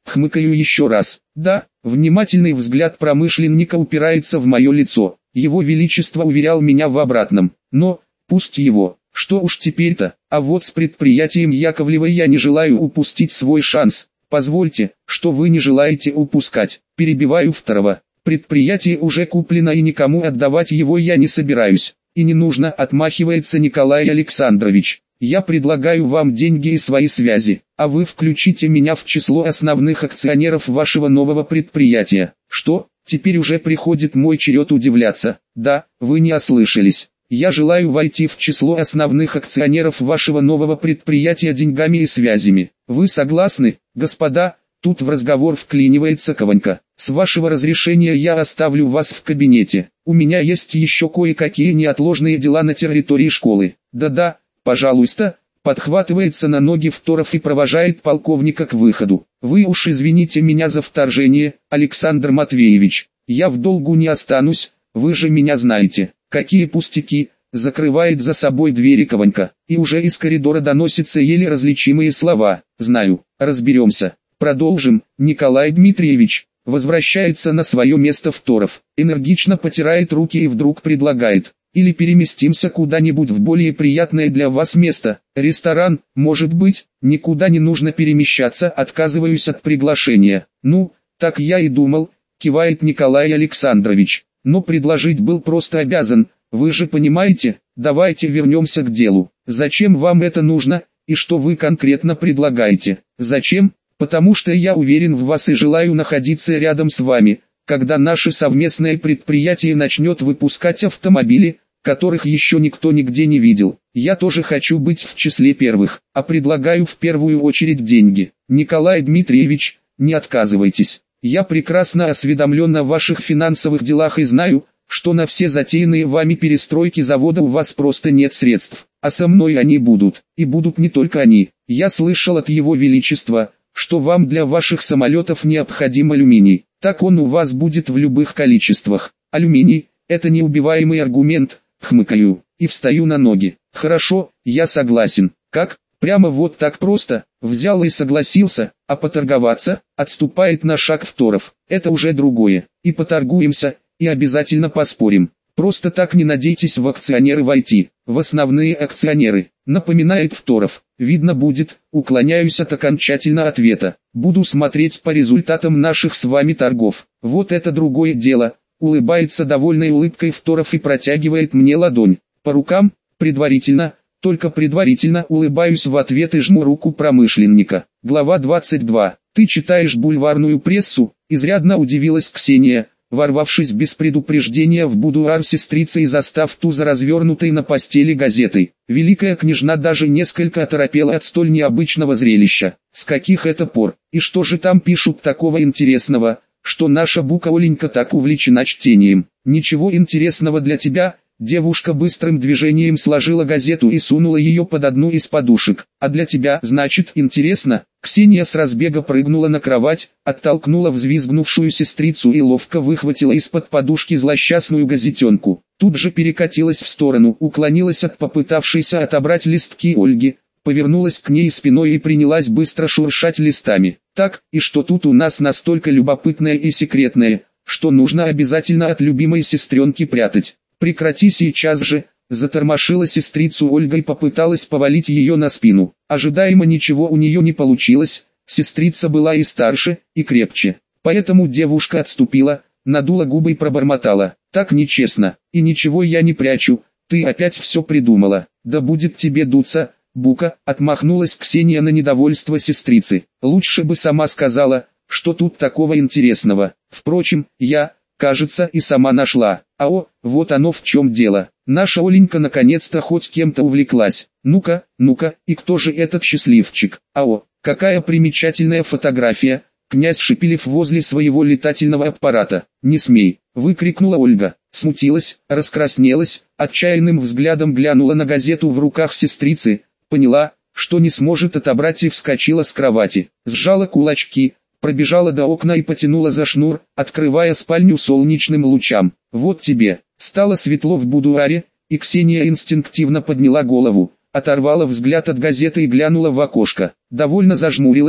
Хмыкаю еще раз. Да, внимательный взгляд промышленника упирается в мое лицо. Его Величество уверял меня в обратном. Но, пусть его, что уж теперь-то, а вот с предприятием Яковлевой я не желаю упустить свой шанс. Позвольте, что вы не желаете упускать. Перебиваю второго. Предприятие уже куплено и никому отдавать его я не собираюсь. И не нужно, отмахивается Николай Александрович. Я предлагаю вам деньги и свои связи, а вы включите меня в число основных акционеров вашего нового предприятия. Что, теперь уже приходит мой черед удивляться? Да, вы не ослышались. Я желаю войти в число основных акционеров вашего нового предприятия деньгами и связями. Вы согласны, господа? Тут в разговор вклинивается Кованька. С вашего разрешения я оставлю вас в кабинете. У меня есть еще кое-какие неотложные дела на территории школы. Да-да, пожалуйста, подхватывается на ноги Второв и провожает полковника к выходу. Вы уж извините меня за вторжение, Александр Матвеевич. Я в долгу не останусь, вы же меня знаете. Какие пустяки, закрывает за собой двери Кованька. И уже из коридора доносятся еле различимые слова. Знаю, разберемся. Продолжим, Николай Дмитриевич. Возвращается на свое место Второв, энергично потирает руки и вдруг предлагает. Или переместимся куда-нибудь в более приятное для вас место. Ресторан, может быть, никуда не нужно перемещаться, отказываюсь от приглашения. Ну, так я и думал, кивает Николай Александрович. Но предложить был просто обязан, вы же понимаете, давайте вернемся к делу. Зачем вам это нужно, и что вы конкретно предлагаете? Зачем? Потому что я уверен в вас и желаю находиться рядом с вами, когда наше совместное предприятие начнет выпускать автомобили, которых еще никто нигде не видел. Я тоже хочу быть в числе первых, а предлагаю в первую очередь деньги. Николай Дмитриевич, не отказывайтесь. Я прекрасно осведомлен о ваших финансовых делах и знаю, что на все затеянные вами перестройки завода у вас просто нет средств. А со мной они будут, и будут не только они. Я слышал от Его Величества, что вам для ваших самолетов необходим алюминий. Так он у вас будет в любых количествах. Алюминий – это неубиваемый аргумент, хмыкаю, и встаю на ноги. Хорошо, я согласен. Как? Прямо вот так просто, взял и согласился, а поторговаться, отступает на шаг Второв. Это уже другое. И поторгуемся, и обязательно поспорим. Просто так не надейтесь в акционеры войти, в основные акционеры, напоминает Второв. Видно будет, уклоняюсь от окончательного ответа. Буду смотреть по результатам наших с вами торгов. Вот это другое дело, улыбается довольной улыбкой Второв и протягивает мне ладонь. По рукам, предварительно, только предварительно улыбаюсь в ответ и жму руку промышленника. Глава двадцать два. Ты читаешь бульварную прессу? Изрядно удивилась Ксения, ворвавшись без предупреждения в будуар сестрицы и застав ту за развернутой на постели газетой. Великая княжна даже несколько оторопела от столь необычного зрелища. С каких это пор? И что же там пишут такого интересного, что наша бука Оленька так увлечена чтением? Ничего интересного для тебя. Девушка быстрым движением сложила газету и сунула ее под одну из подушек. А для тебя, значит, интересно? Ксения с разбега прыгнула на кровать, оттолкнула взвизгнувшую сестрицу и ловко выхватила из-под подушки злосчастную газетенку. Тут же перекатилась в сторону, уклонилась от попытавшейся отобрать листки Ольги, повернулась к ней спиной и принялась быстро шуршать листами. Так, и что тут у нас настолько любопытное и секретное, что нужно обязательно от любимой сестренки прятать? «Прекрати сейчас же!» – затормошила сестрицу Ольга и попыталась повалить ее на спину. Ожидаемо ничего у нее не получилось, сестрица была и старше, и крепче. Поэтому девушка отступила, надула губы и пробормотала. «Так нечестно, и ничего я не прячу, ты опять все придумала. Да будет тебе дуться, бука!» – отмахнулась Ксения на недовольство сестрицы. «Лучше бы сама сказала, что тут такого интересного. Впрочем, я, кажется, и сама нашла. А о, вот оно в чем дело. Наша Оленька наконец-то хоть кем-то увлеклась. Ну-ка, ну-ка, и кто же этот счастливчик? А о, какая примечательная фотография!» Князь Шепелев возле своего летательного аппарата. «Не смей!» — выкрикнула Ольга. Смутилась, раскраснелась, отчаянным взглядом глянула на газету в руках сестрицы, поняла, что не сможет отобрать и вскочила с кровати. Сжала кулачки, пробежала до окна и потянула за шнур, открывая спальню солнечным лучам. «Вот тебе!» Стало светло в будуаре, и Ксения инстинктивно подняла голову, оторвала взгляд от газеты и глянула в окошко. Довольно зажмурилась,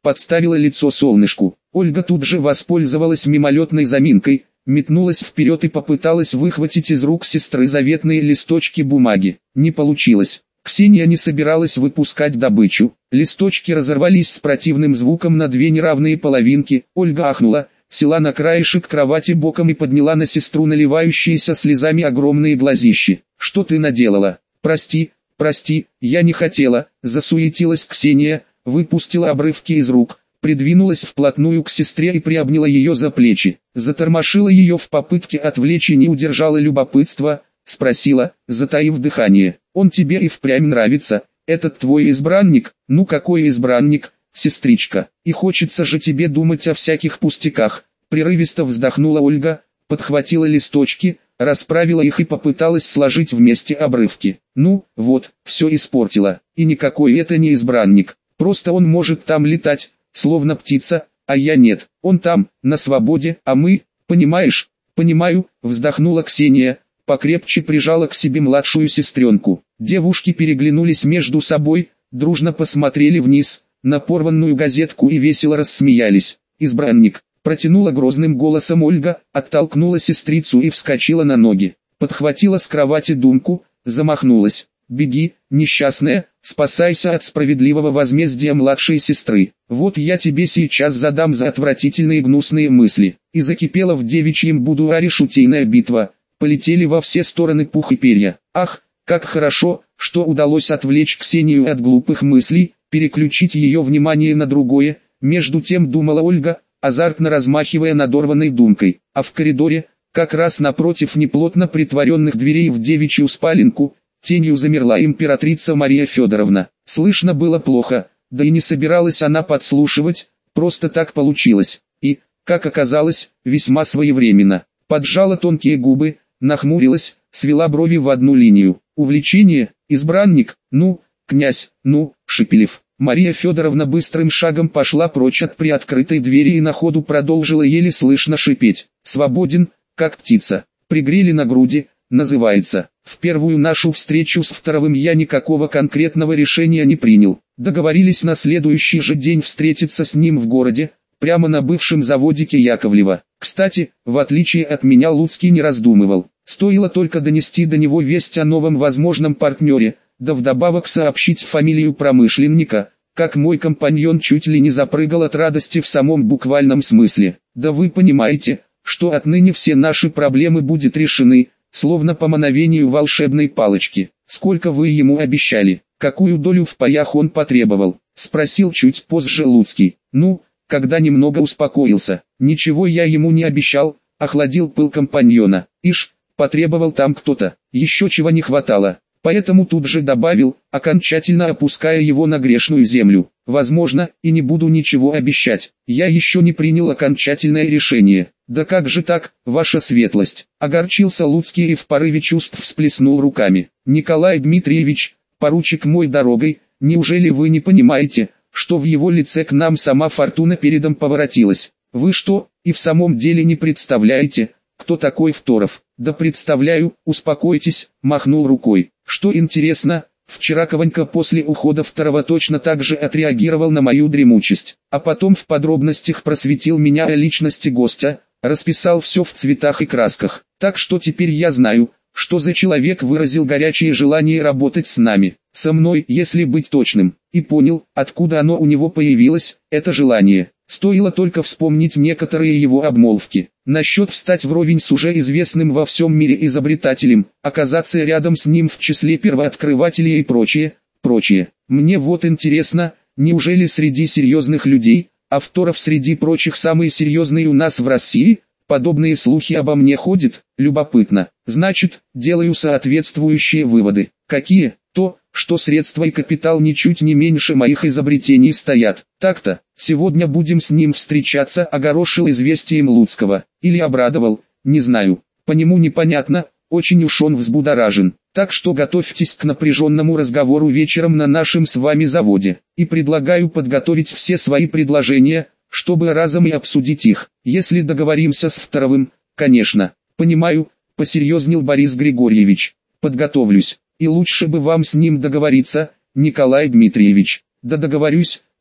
подставила лицо солнышку. Ольга тут же воспользовалась мимолетной заминкой, метнулась вперед и попыталась выхватить из рук сестры заветные листочки бумаги. Не получилось. Ксения не собиралась выпускать добычу. Листочки разорвались с противным звуком на две неравные половинки. Ольга ахнула, села на краешек кровати боком и подняла на сестру наливающиеся слезами огромные глазищи. «Что ты наделала? Прости, прости, я не хотела», — засуетилась Ксения, выпустила обрывки из рук, придвинулась вплотную к сестре и приобняла ее за плечи. Затормошила ее в попытке отвлечь и не удержала любопытства, спросила, затаив дыхание: «Он тебе и впрямь нравится, этот твой избранник?» «Ну какой избранник, сестричка, и хочется же тебе думать о всяких пустяках», — прерывисто вздохнула Ольга, подхватила листочки, расправила их и попыталась сложить вместе обрывки. «Ну, вот, все испортила, и никакой это не избранник, просто он может там летать, словно птица, а я нет, он там, на свободе, а мы, понимаешь?» «Понимаю», — вздохнула Ксения, покрепче прижала к себе младшую сестренку. Девушки переглянулись между собой, дружно посмотрели вниз, на порванную газетку и весело рассмеялись. «Избранник», — протянула грозным голосом Ольга, оттолкнула сестрицу и вскочила на ноги. Подхватила с кровати думку, замахнулась. «Беги, несчастная, спасайся от справедливого возмездия младшей сестры. Вот я тебе сейчас задам за отвратительные гнусные мысли». И закипела в девичьем будуаре шутейная битва. Полетели во все стороны пух и перья. Ах, как хорошо, что удалось отвлечь Ксению от глупых мыслей, переключить ее внимание на другое. Между тем думала Ольга, азартно размахивая надорванной думкой. А в коридоре, как раз напротив неплотно притворенных дверей в девичью спаленку, тенью замерла императрица Мария Федоровна. Слышно было плохо, да и не собиралась она подслушивать, просто так получилось. И, как оказалось, весьма своевременно. Поджала тонкие губы, нахмурилась, свела брови в одну линию. «Увлечение, избранник, ну, князь, ну, Шепелев». Мария Федоровна быстрым шагом пошла прочь от приоткрытой двери и на ходу продолжила еле слышно шипеть. «Свободен, как птица. Пригрели на груди, называется. В первую нашу встречу с Второвым я никакого конкретного решения не принял. Договорились на следующий же день встретиться с ним в городе, прямо на бывшем заводике Яковлева. Кстати, в отличие от меня Луцкий не раздумывал. Стоило только донести до него весть о новом возможном партнере, да вдобавок сообщить фамилию промышленника, как мой компаньон чуть ли не запрыгал от радости в самом буквальном смысле. Да вы понимаете, что отныне все наши проблемы будут решены, словно по мановению волшебной палочки. Сколько вы ему обещали, какую долю в паях он потребовал? Спросил чуть позже Луцкий. Ну, когда немного успокоился. Ничего я ему не обещал, охладил пыл компаньона. Ишь, потребовал там кто-то, еще чего не хватало. Поэтому тут же добавил, окончательно опуская его на грешную землю. Возможно, и не буду ничего обещать. Я еще не принял окончательное решение. Да как же так, ваша светлость? Огорчился Луцкий и в порыве чувств всплеснул руками. Николай Дмитриевич, поручик мой дорогой, неужели вы не понимаете, что в его лице к нам сама фортуна передом поворотилась? Вы что, и в самом деле не представляете, кто такой Второв? Да представляю, успокойтесь, махнул рукой. Что интересно, вчера Кованька после ухода Второго точно так же отреагировал на мою дремучесть, а потом в подробностях просветил меня о личности гостя, расписал все в цветах и красках. Так что теперь я знаю, что за человек выразил горячее желание работать с нами, со мной, если быть точным, и понял, откуда оно у него появилось, это желание. Стоило только вспомнить некоторые его обмолвки. Насчет встать вровень с уже известным во всем мире изобретателем, оказаться рядом с ним в числе первооткрывателей и прочее, прочее. Мне вот интересно, неужели среди серьезных людей, а Второв среди прочих самый серьезный у нас в России? Подобные слухи обо мне ходят, любопытно. Значит, делаю соответствующие выводы. Какие? То, что средства и капитал ничуть не меньше моих изобретений стоят. Так-то, сегодня будем с ним встречаться, огорошил известием Луцкого. Или обрадовал, не знаю. По нему непонятно, очень уж он взбудоражен. Так что готовьтесь к напряженному разговору вечером на нашем с вами заводе. И предлагаю подготовить все свои предложения, чтобы разом и обсудить их. Если договоримся с Второвым, конечно. Понимаю, посерьезнел Борис Григорьевич. Подготовлюсь. И лучше бы вам с ним договориться, Николай Дмитриевич. Да договорюсь,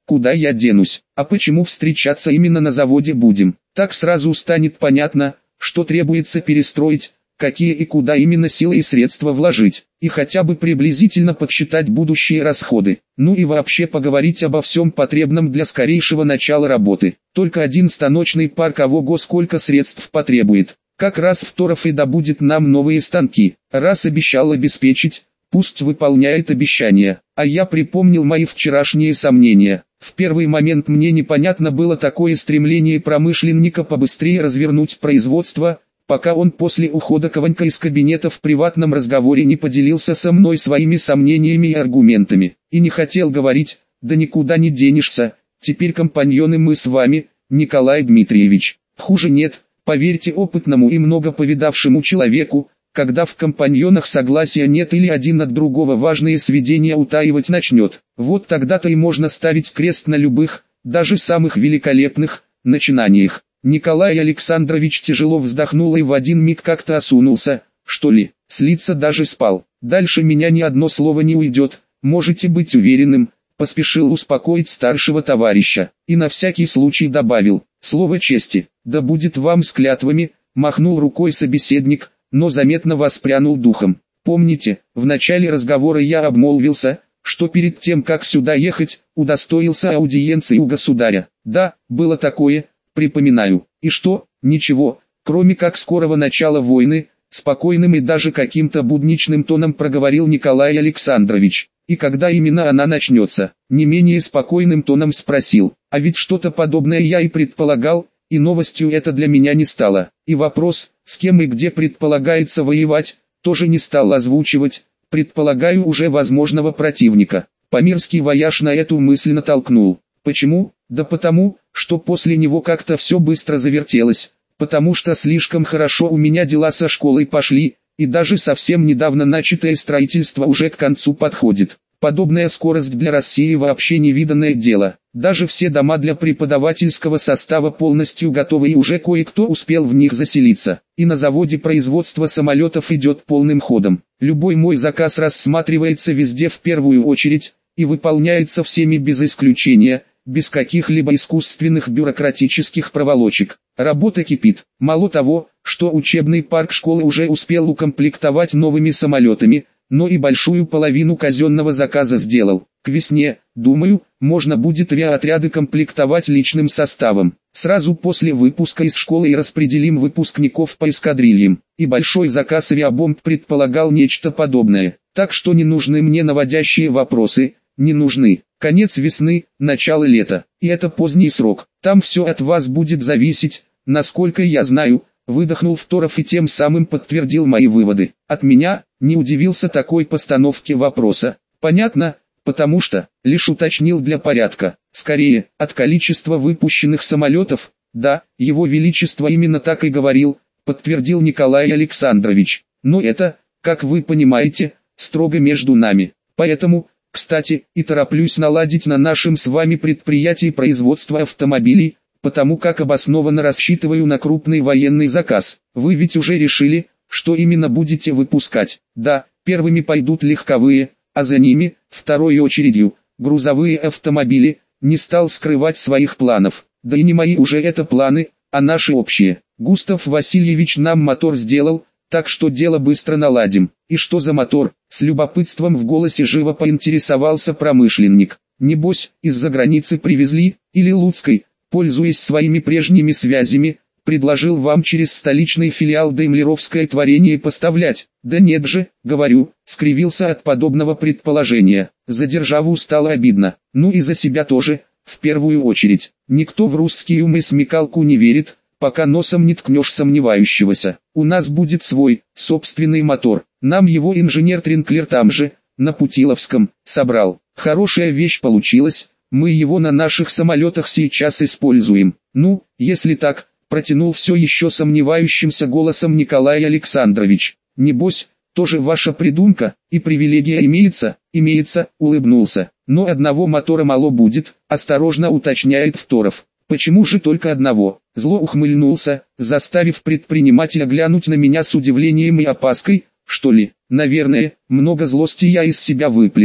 куда я денусь? А почему встречаться именно на заводе будем? Так сразу станет понятно, что требуется перестроить, какие и куда именно силы и средства вложить, и хотя бы приблизительно подсчитать будущие расходы, ну и вообще поговорить обо всем потребном для скорейшего начала работы. Только один станочный парк ого-го сколько средств потребует. Как раз Второв и добудет нам новые станки, раз обещал обеспечить, пусть выполняет обещания. А я припомнил мои вчерашние сомнения. В первый момент мне непонятно было такое стремление промышленника побыстрее развернуть производство, пока он после ухода Кованька из кабинета в приватном разговоре не поделился со мной своими сомнениями и аргументами. И не хотел говорить, да никуда не денешься, теперь компаньоны мы с вами, Николай Дмитриевич. Хуже нет, поверьте опытному и много повидавшему человеку, когда в компаньонах согласия нет или один от другого важные сведения утаивать начнет. Вот тогда-то и можно ставить крест на любых, даже самых великолепных, начинаниях. Николай Александрович тяжело вздохнул и в один миг как-то осунулся, что ли, слиться даже спал. Дальше меня ни одно слово не уйдет, можете быть уверенным, поспешил успокоить старшего товарища. И на всякий случай добавил, слово чести, да будет вам с клятвами, махнул рукой собеседник, но заметно воспрянул духом. Помните, в начале разговора я обмолвился, что перед тем как сюда ехать, удостоился аудиенции у государя. Да, было такое. Припоминаю. И что? Ничего, кроме как скорого начала войны, спокойным и даже каким-то будничным тоном проговорил Николай Александрович. И когда именно она начнется? Не менее спокойным тоном спросил. А ведь что-то подобное я и предполагал, и новостью это для меня не стало. И вопрос, с кем и где предполагается воевать, тоже не стал озвучивать, предполагаю уже возможного противника. Памирский вояж на эту мысль натолкнул. Почему? Да потому, что после него как-то все быстро завертелось, потому что слишком хорошо у меня дела со школой пошли, и даже совсем недавно начатое строительство уже к концу подходит. Подобная скорость для России вообще невиданное дело. Даже все дома для преподавательского состава полностью готовы и уже кое-кто успел в них заселиться. И на заводе производство самолетов идет полным ходом. Любой мой заказ рассматривается везде в первую очередь, и выполняется всеми без исключения, без каких-либо искусственных бюрократических проволочек. Работа кипит. Мало того, что учебный парк школы уже успел укомплектовать новыми самолетами, но и большую половину казенного заказа сделал. К весне, думаю, можно будет авиаотряды комплектовать личным составом. Сразу после выпуска из школы и распределим выпускников по эскадрильям. И большой заказ авиабомб предполагал нечто подобное. Так что не нужны мне наводящие вопросы, не нужны. Конец весны, начало лета. И это поздний срок. Там все от вас будет зависеть, насколько я знаю, выдохнул Второв и тем самым подтвердил мои выводы. От меня не удивился такой постановке вопроса. Понятно, потому что, лишь уточнил для порядка, скорее, от количества выпущенных самолетов, да, его величество именно так и говорил, подтвердил Николай Александрович. Но это, как вы понимаете, строго между нами. Поэтому, кстати, и тороплюсь наладить на нашем с вами предприятии производство автомобилей, потому как обоснованно рассчитываю на крупный военный заказ. Вы ведь уже решили, что именно будете выпускать? Да, первыми пойдут легковые, а за ними, второй очередью, грузовые автомобили. Не стал скрывать своих планов. Да и не мои уже это планы, а наши общие. Густав Васильевич нам мотор сделал, так что дело быстро наладим. И что за мотор? С любопытством в голосе живо поинтересовался промышленник. Небось, из-за границы привезли, или Луцкой, пользуясь своими прежними связями, предложил вам через столичный филиал Даймлеровское творение поставлять. Да нет же, говорю, скривился от подобного предположения. За державу стало обидно, ну и за себя тоже, в первую очередь. Никто в русский ум и смекалку не верит, пока носом не ткнешь сомневающегося. У нас будет свой, собственный мотор. Нам его инженер Тринклер там же, на Путиловском, собрал. Хорошая вещь получилась, мы его на наших самолетах сейчас используем. Ну, если так, протянул все еще сомневающимся голосом Николай Александрович. Небось, тоже ваша придумка, и привилегия имеется, имеется, улыбнулся. Но одного мотора мало будет, осторожно уточняет Второв. Почему же только одного? Зло ухмыльнулся, заставив предпринимателя глянуть на меня с удивлением и опаской, что ли. Наверное, много злости я из себя выплеснул.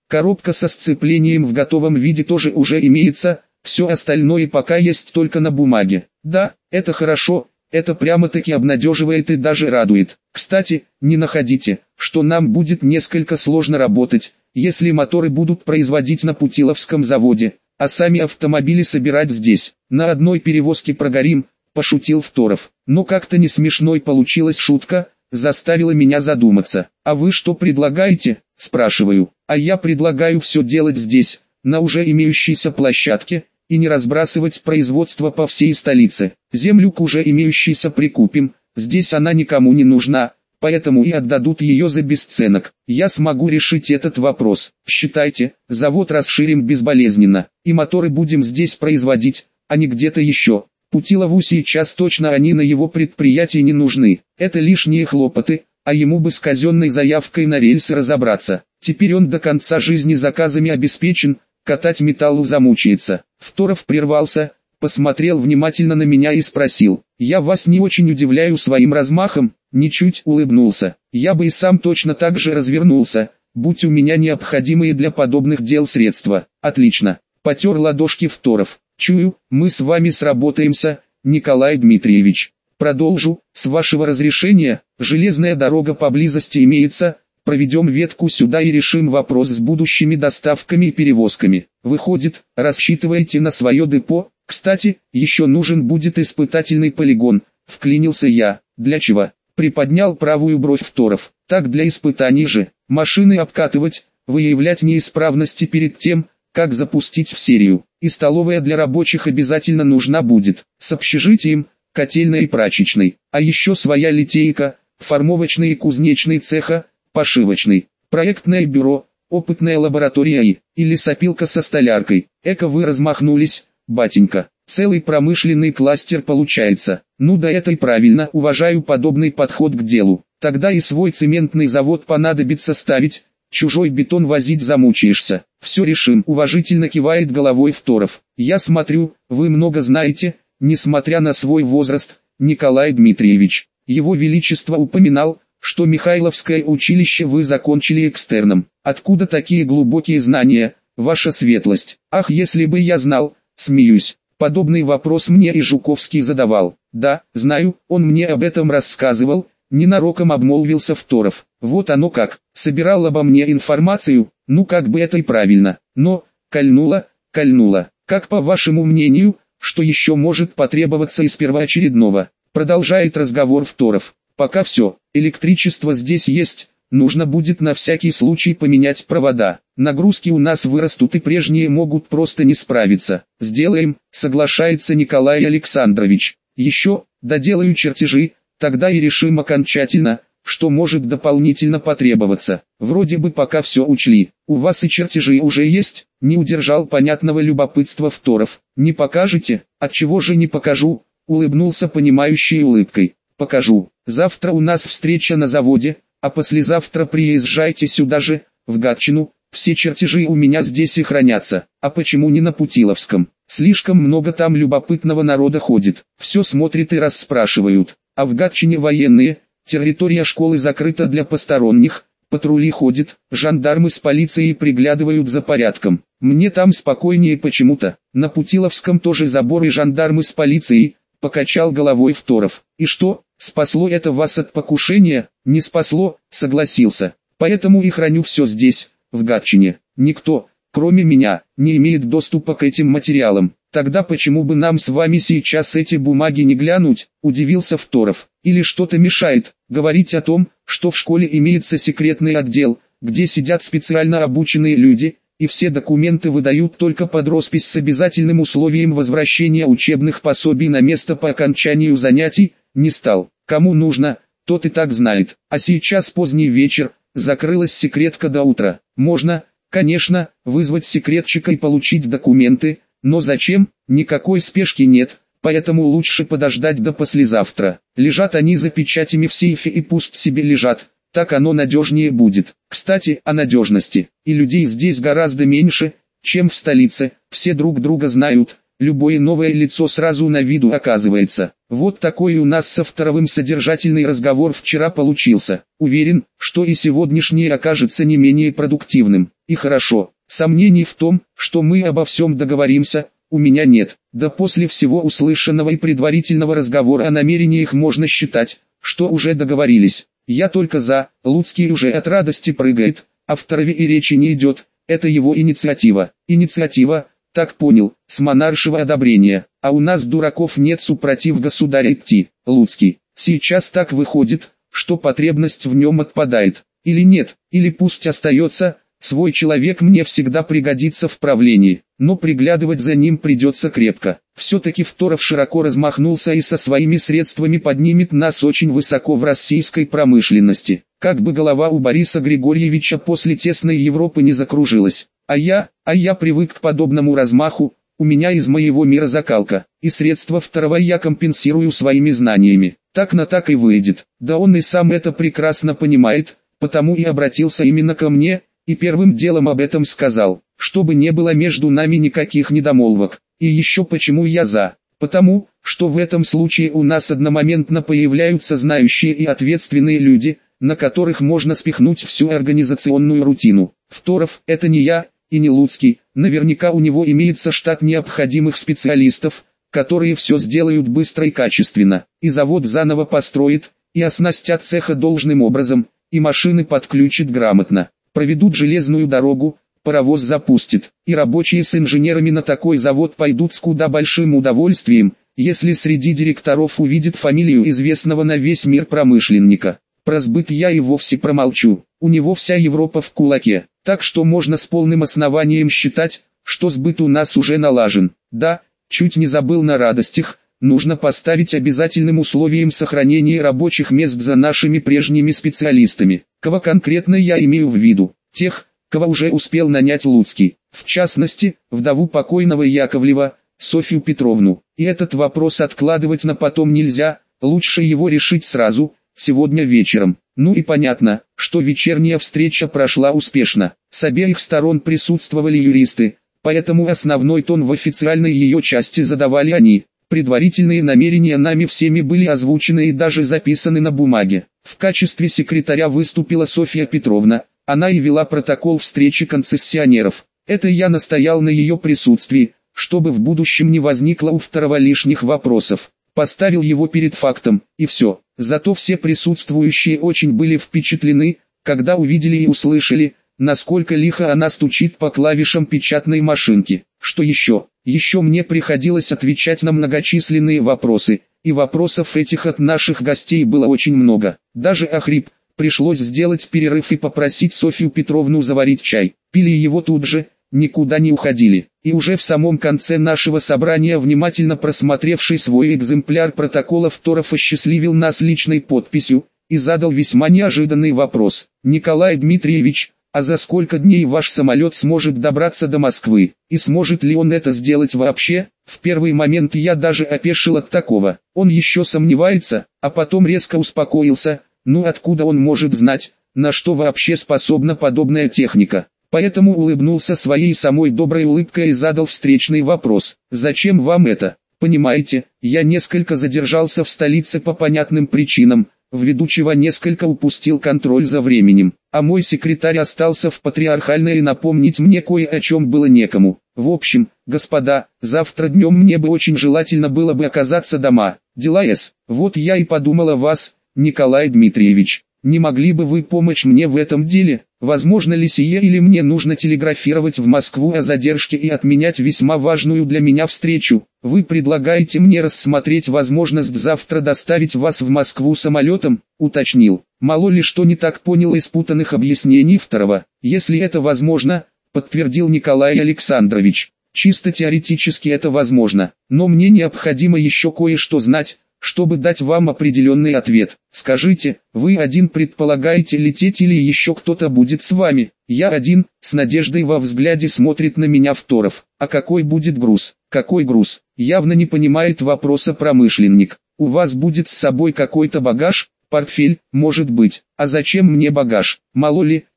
Коробка со сцеплением в готовом виде тоже уже имеется, все остальное пока есть только на бумаге. Да, это хорошо, это прямо-таки обнадеживает и даже радует. Кстати, не находите, что нам будет несколько сложно работать, если моторы будут производить на Путиловском заводе, а сами автомобили собирать здесь. На одной перевозке прогорим, пошутил Второв. Но как-то не смешной получилась шутка, заставила меня задуматься. А вы что предлагаете, спрашиваю. А я предлагаю все делать здесь, на уже имеющейся площадке, и не разбрасывать производство по всей столице. Землю к уже имеющейся прикупим, здесь она никому не нужна, поэтому и отдадут ее за бесценок. Я смогу решить этот вопрос. Считайте, завод расширим безболезненно, и моторы будем здесь производить, а не где-то еще. Путилову сейчас точно они на его предприятии не нужны. Это лишние хлопоты, а ему бы с казенной заявкой на рельсы разобраться. Теперь он до конца жизни заказами обеспечен, катать металлу замучается. Второв прервался, посмотрел внимательно на меня и спросил: «Я вас не очень удивляю своим размахом?» Ничуть, улыбнулся. «Я бы и сам точно так же развернулся, будь у меня необходимые для подобных дел средства». «Отлично», потер ладошки Второв. «Чую, мы с вами сработаемся, Николай Дмитриевич. Продолжу, с вашего разрешения, железная дорога поблизости имеется, проведем ветку сюда и решим вопрос с будущими доставками и перевозками. Выходит, рассчитываете на свое депо? Кстати, еще нужен будет испытательный полигон», вклинился я. «Для чего?» Приподнял правую бровь Второв. «Так для испытаний же, машины обкатывать, выявлять неисправности перед тем, как запустить в серию. И столовая для рабочих обязательно нужна будет, с общежитием, котельной и прачечной, а еще своя литейка, формовочный и кузнечный цеха, пошивочный, проектное бюро, опытная лаборатория и, и лесопилка со столяркой. Эко вы размахнулись, батенька, целый промышленный кластер получается. Ну да, это и правильно, уважаю подобный подход к делу. Тогда и свой цементный завод понадобится ставить, чужой бетон возить замучаешься. Все решим», уважительно кивает головой Второв. «Я смотрю, вы много знаете, несмотря на свой возраст, Николай Дмитриевич. Его Величество упоминал, что Михайловское училище вы закончили экстерном. Откуда такие глубокие знания, ваша светлость?» «Ах, если бы я знал», смеюсь. Подобный вопрос мне и Жуковский задавал. «Да, знаю, он мне об этом рассказывал», ненароком обмолвился Второв. «Вот оно как, собирал обо мне информацию, ну как бы это и правильно, но, кольнуло, кольнуло. Как по вашему мнению, что еще может потребоваться из первоочередного?» Продолжает разговор Второв. «Пока все, электричество здесь есть, нужно будет на всякий случай поменять провода. Нагрузки у нас вырастут и прежние могут просто не справиться. Сделаем», соглашается Николай Александрович. «Еще, доделаю чертежи, тогда и решим окончательно, что может дополнительно потребоваться. Вроде бы пока все учли. У вас и чертежи уже есть?» Не удержал понятного любопытства Второв. «Не покажете?» «Отчего же не покажу?» Улыбнулся понимающей улыбкой. «Покажу. Завтра у нас встреча на заводе, а послезавтра приезжайте сюда же, в Гатчину. Все чертежи у меня здесь и хранятся. А почему не на Путиловском? Слишком много там любопытного народа ходит. Все смотрят и расспрашивают. А в Гатчине военные, территория школы закрыта для посторонних, патрули ходят, жандармы с полицией приглядывают за порядком. Мне там спокойнее почему-то. На Путиловском тоже забор и жандармы с полицией», покачал головой Второв. «И что, спасло это вас от покушения?» «Не спасло», согласился. «Поэтому и храню все здесь, в Гатчине. Никто, кроме меня, не имеет доступа к этим материалам. Тогда почему бы нам с вами сейчас эти бумаги не глянуть?» Удивился Второв. «Или что-то мешает говорить о том, что в школе имеется секретный отдел, где сидят специально обученные люди, и все документы выдают только под роспись с обязательным условием возвращения учебных пособий на место по окончанию занятий?» Не стал. Кому нужно, тот и так знает. А сейчас поздний вечер, закрылась секретка до утра. Можно, конечно, вызвать секретчика и получить документы, но зачем? Никакой спешки нет, поэтому лучше подождать до послезавтра. Лежат они за печатями в сейфе и пусть себе лежат, так оно надежнее будет. Кстати, о надежности. И людей здесь гораздо меньше, чем в столице, все друг друга знают, любое новое лицо сразу на виду оказывается. Вот такой у нас со Второвым содержательный разговор вчера получился. Уверен, что и сегодняшний окажется не менее продуктивным. И хорошо, сомнений в том, что мы обо всем договоримся, у меня нет. Да после всего услышанного и предварительного разговора о намерениях можно считать, что уже договорились. Я только за, Луцкий уже от радости прыгает, о Второве и речи не идет, это его инициатива. Инициатива, так понял, с монаршего одобрения, а у нас дураков нет супротив государя идти. Луцкий, сейчас так выходит, что потребность в нем отпадает. Или нет, или пусть остается, свой человек мне всегда пригодится в правлении, но приглядывать за ним придется крепко. Все-таки Второв широко размахнулся и со своими средствами поднимет нас очень высоко в российской промышленности. Как бы голова у Бориса Григорьевича после тесной Европы не закружилась. А я, а я привык к подобному размаху, у меня из моего мира закалка, и средства Второго я компенсирую своими знаниями. Так на так и выйдет. Да он и сам это прекрасно понимает, потому и обратился именно ко мне, и первым делом об этом сказал, чтобы не было между нами никаких недомолвок. И еще почему я за? Потому, что в этом случае у нас одномоментно появляются знающие и ответственные люди, на которых можно спихнуть всю организационную рутину. Второв – это не я, и не Луцкий, наверняка у него имеется штат необходимых специалистов, которые все сделают быстро и качественно, и завод заново построит, и оснастят цеха должным образом, и машины подключат грамотно, проведут железную дорогу, паровоз запустит, и рабочие с инженерами на такой завод пойдут с куда большим удовольствием, если среди директоров увидят фамилию известного на весь мир промышленника. Про сбыт я и вовсе промолчу, у него вся Европа в кулаке, так что можно с полным основанием считать, что сбыт у нас уже налажен. Да, чуть не забыл на радостях, нужно поставить обязательным условием сохранения рабочих мест за нашими прежними специалистами. Кого конкретно я имею в виду? Тех, кого уже успел нанять Луцкий, в частности, вдову покойного Яковлева, Софью Петровну. И этот вопрос откладывать на потом нельзя, лучше его решить сразу, сегодня вечером. Ну и понятно, что вечерняя встреча прошла успешно. С обеих сторон присутствовали юристы, поэтому основной тон в официальной ее части задавали они. Предварительные намерения нами всеми были озвучены и даже записаны на бумаге. В качестве секретаря выступила Софья Петровна, она и вела протокол встречи концессионеров. Это я настоял на ее присутствии, чтобы в будущем не возникло у Второго лишних вопросов. Поставил его перед фактом, и все. Зато все присутствующие очень были впечатлены, когда увидели и услышали, насколько лихо она стучит по клавишам печатной машинки. Что еще? Еще мне приходилось отвечать на многочисленные вопросы, и вопросов этих от наших гостей было очень много. Даже охрип, пришлось сделать перерыв и попросить Софью Петровну заварить чай. Пили его тут же, никуда не уходили. И уже в самом конце нашего собрания, внимательно просмотревший свой экземпляр протокола, Второв осчастливил нас личной подписью и задал весьма неожиданный вопрос. «Николай Дмитриевич, а за сколько дней ваш самолет сможет добраться до Москвы? И сможет ли он это сделать вообще?» В первый момент я даже опешил от такого. Он еще сомневается, а потом резко успокоился. Ну откуда он может знать, на что вообще способна подобная техника? Поэтому улыбнулся своей самой доброй улыбкой и задал встречный вопрос. «Зачем вам это?» Понимаете, я несколько задержался в столице по понятным причинам, ввиду чего несколько упустил контроль за временем, а мой секретарь остался в Патриархальной и напомнить мне кое о чем было некому. В общем, господа, завтра днем мне бы очень желательно было бы оказаться дома. Дела С. Вот я и подумал о вас, Николай Дмитриевич. Не могли бы вы помочь мне в этом деле? Возможно ли сие, или мне нужно телеграфировать в Москву о задержке и отменять весьма важную для меня встречу? Вы предлагаете мне рассмотреть возможность завтра доставить вас в Москву самолетом? Уточнил. Мало ли что не так понял из путанных объяснений Второго. Если это возможно, подтвердил Николай Александрович. Чисто теоретически это возможно, но мне необходимо еще кое-что знать, чтобы дать вам определенный ответ. Скажите, вы один предполагаете лететь или еще кто-то будет с вами? Я один, с надеждой во взгляде смотрит на меня Второв. А какой будет груз? Какой груз? Явно не понимает вопроса промышленник. У вас будет с собой какой-то багаж? Портфель, может быть. А зачем мне багаж? Мало ли,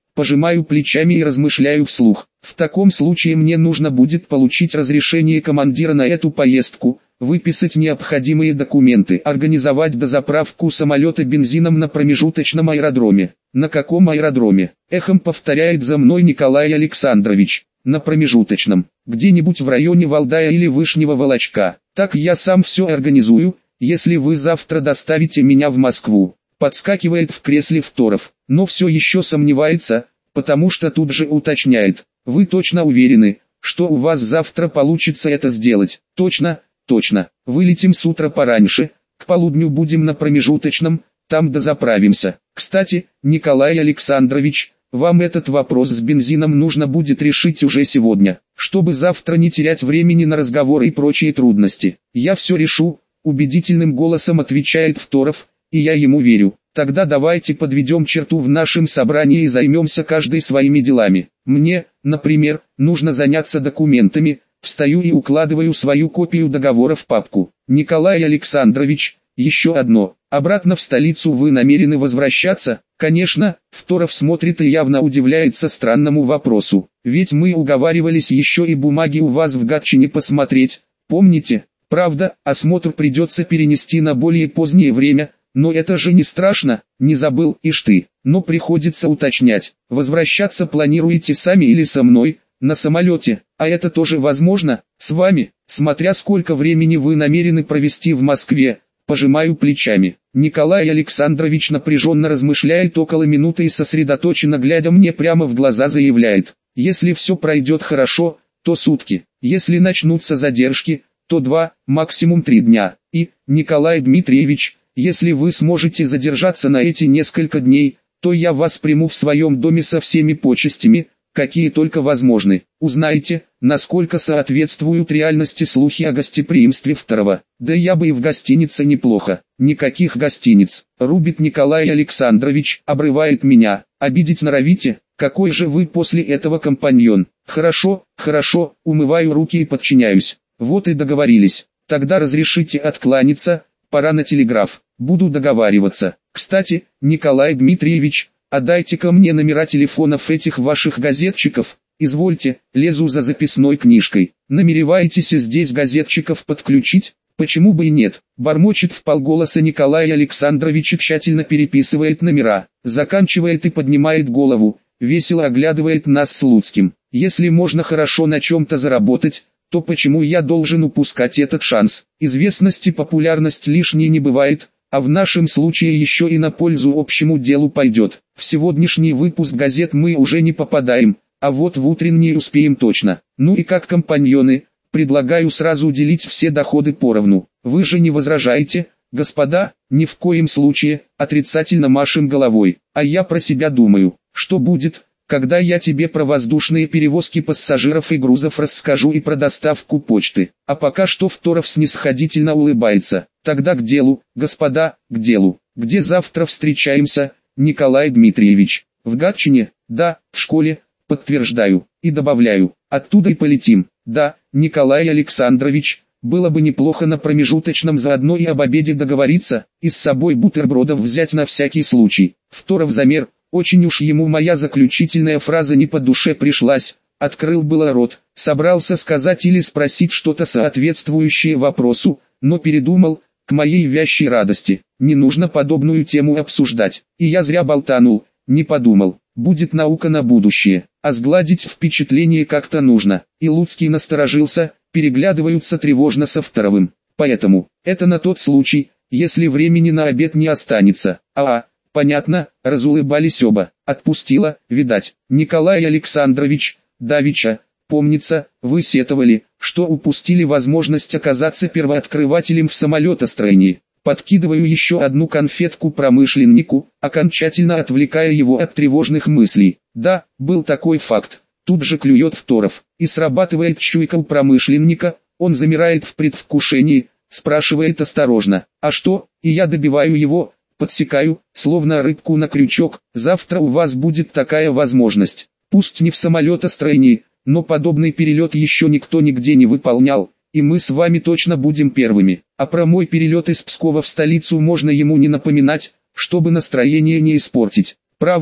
Пожимаю плечами и размышляю вслух. В таком случае мне нужно будет получить разрешение командира на эту поездку, выписать необходимые документы, организовать дозаправку самолета бензином на промежуточном аэродроме. На каком аэродроме? Эхом повторяет за мной Николай Александрович. На промежуточном, где-нибудь в районе Валдая или Вышнего Волочка. Так я сам все организую, если вы завтра доставите меня в Москву. Подскакивает в кресле Второв, но все еще сомневается, потому что тут же уточняет. Вы точно уверены, что у вас завтра получится это сделать? Точно, точно. Вылетим с утра пораньше, к полудню будем на промежуточном, там дозаправимся. Кстати, Николай Александрович, вам этот вопрос с бензином нужно будет решить уже сегодня, чтобы завтра не терять времени на разговоры и прочие трудности. Я все решу, убедительным голосом отвечает Второв, и я ему верю. Тогда давайте подведем черту в нашем собрании и займемся каждый своими делами. Мне, например, нужно заняться документами. Встаю и укладываю свою копию договора в папку. Николай Александрович, еще одно. Обратно в столицу вы намерены возвращаться? Конечно. Второв смотрит и явно удивляется странному вопросу. Ведь мы уговаривались еще и бумаги у вас в Гатчине посмотреть. Помните? Правда, осмотр придется перенести на более позднее время. Но это же не страшно, не забыл, ишь ты. Но приходится уточнять, возвращаться планируете сами или со мной, на самолете, а это тоже возможно, с вами, смотря сколько времени вы намерены провести в Москве. Пожимаю плечами. Николай Александрович напряженно размышляет около минуты и сосредоточенно глядя мне прямо в глаза заявляет. Если все пройдет хорошо, то сутки, если начнутся задержки, то два, максимум три дня. И, Николай Дмитриевич, если вы сможете задержаться на эти несколько дней, то я вас приму в своем доме со всеми почестями, какие только возможны. Узнаете, насколько соответствуют реальности слухи о гостеприимстве Второго. Да я бы и в гостинице неплохо. Никаких гостиниц. Рубит Николай Александрович, обрывает меня. Обидеть норовите? Какой же вы после этого компаньон? Хорошо, хорошо, умываю руки и подчиняюсь. Вот и договорились. Тогда разрешите откланяться, пора на телеграф. Буду договариваться. Кстати, Николай Дмитриевич, отдайте-ка мне номера телефонов этих ваших газетчиков. Извольте, лезу за записной книжкой. Намереваетесь здесь газетчиков подключить? Почему бы и нет? Бормочет вполголоса Николай Александрович и тщательно переписывает номера. Заканчивает и поднимает голову, весело оглядывает нас с Луцким. Если можно хорошо на чем-то заработать, то почему я должен упускать этот шанс? Известность и популярность лишней не бывает. А в нашем случае еще и на пользу общему делу пойдет. В сегодняшний выпуск газет мы уже не попадаем, а вот в утренний успеем точно. Ну и как компаньоны, предлагаю сразу делить все доходы поровну. Вы же не возражаете, господа? Ни в коем случае, отрицательно машем головой. А я про себя думаю, что будет, когда я тебе про воздушные перевозки пассажиров и грузов расскажу и про доставку почты. А пока что Второв снисходительно улыбается. Тогда к делу, господа, к делу. Где завтра встречаемся, Николай Дмитриевич? В Гатчине? Да, в школе, подтверждаю. И добавляю, оттуда и полетим. Да, Николай Александрович, было бы неплохо на промежуточном заодно и об обеде договориться, и с собой бутербродов взять на всякий случай. Второв замер, очень уж ему моя заключительная фраза не по душе пришлась. Открыл было рот, собрался сказать или спросить что-то соответствующее вопросу, но передумал. К моей вящей радости, не нужно подобную тему обсуждать, и я зря болтанул, не подумал, будет наука на будущее, а сгладить впечатление как-то нужно, и Луцкий насторожился, переглядываются тревожно со Второвым, поэтому, это на тот случай, если времени на обед не останется, а, понятно, разулыбались оба, отпустила, видать, Николай Александрович, давеча, помнится, вы сетовали, что упустили возможность оказаться первооткрывателем в самолетостроении. Подкидываю еще одну конфетку промышленнику, окончательно отвлекая его от тревожных мыслей. Да, был такой факт. Тут же клюет Второв, и срабатывает чуйка у промышленника, он замирает в предвкушении, спрашивает осторожно, а что, и я добиваю его, подсекаю, словно рыбку на крючок, завтра у вас будет такая возможность. Пусть не в самолетостроении, но подобный перелет еще никто нигде не выполнял, и мы с вами точно будем первыми. А про мой перелет из Пскова в столицу можно ему не напоминать, чтобы настроение не испортить. Правда,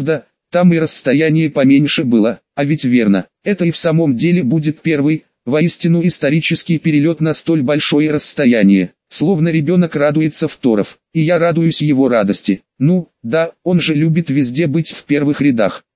Там и расстояние поменьше было, а ведь верно, это и в самом деле будет первый, воистину исторический перелет на столь большое расстояние. Словно ребенок радуется Второв, и я радуюсь его радости. Ну, да, он же любит везде быть в первых рядах.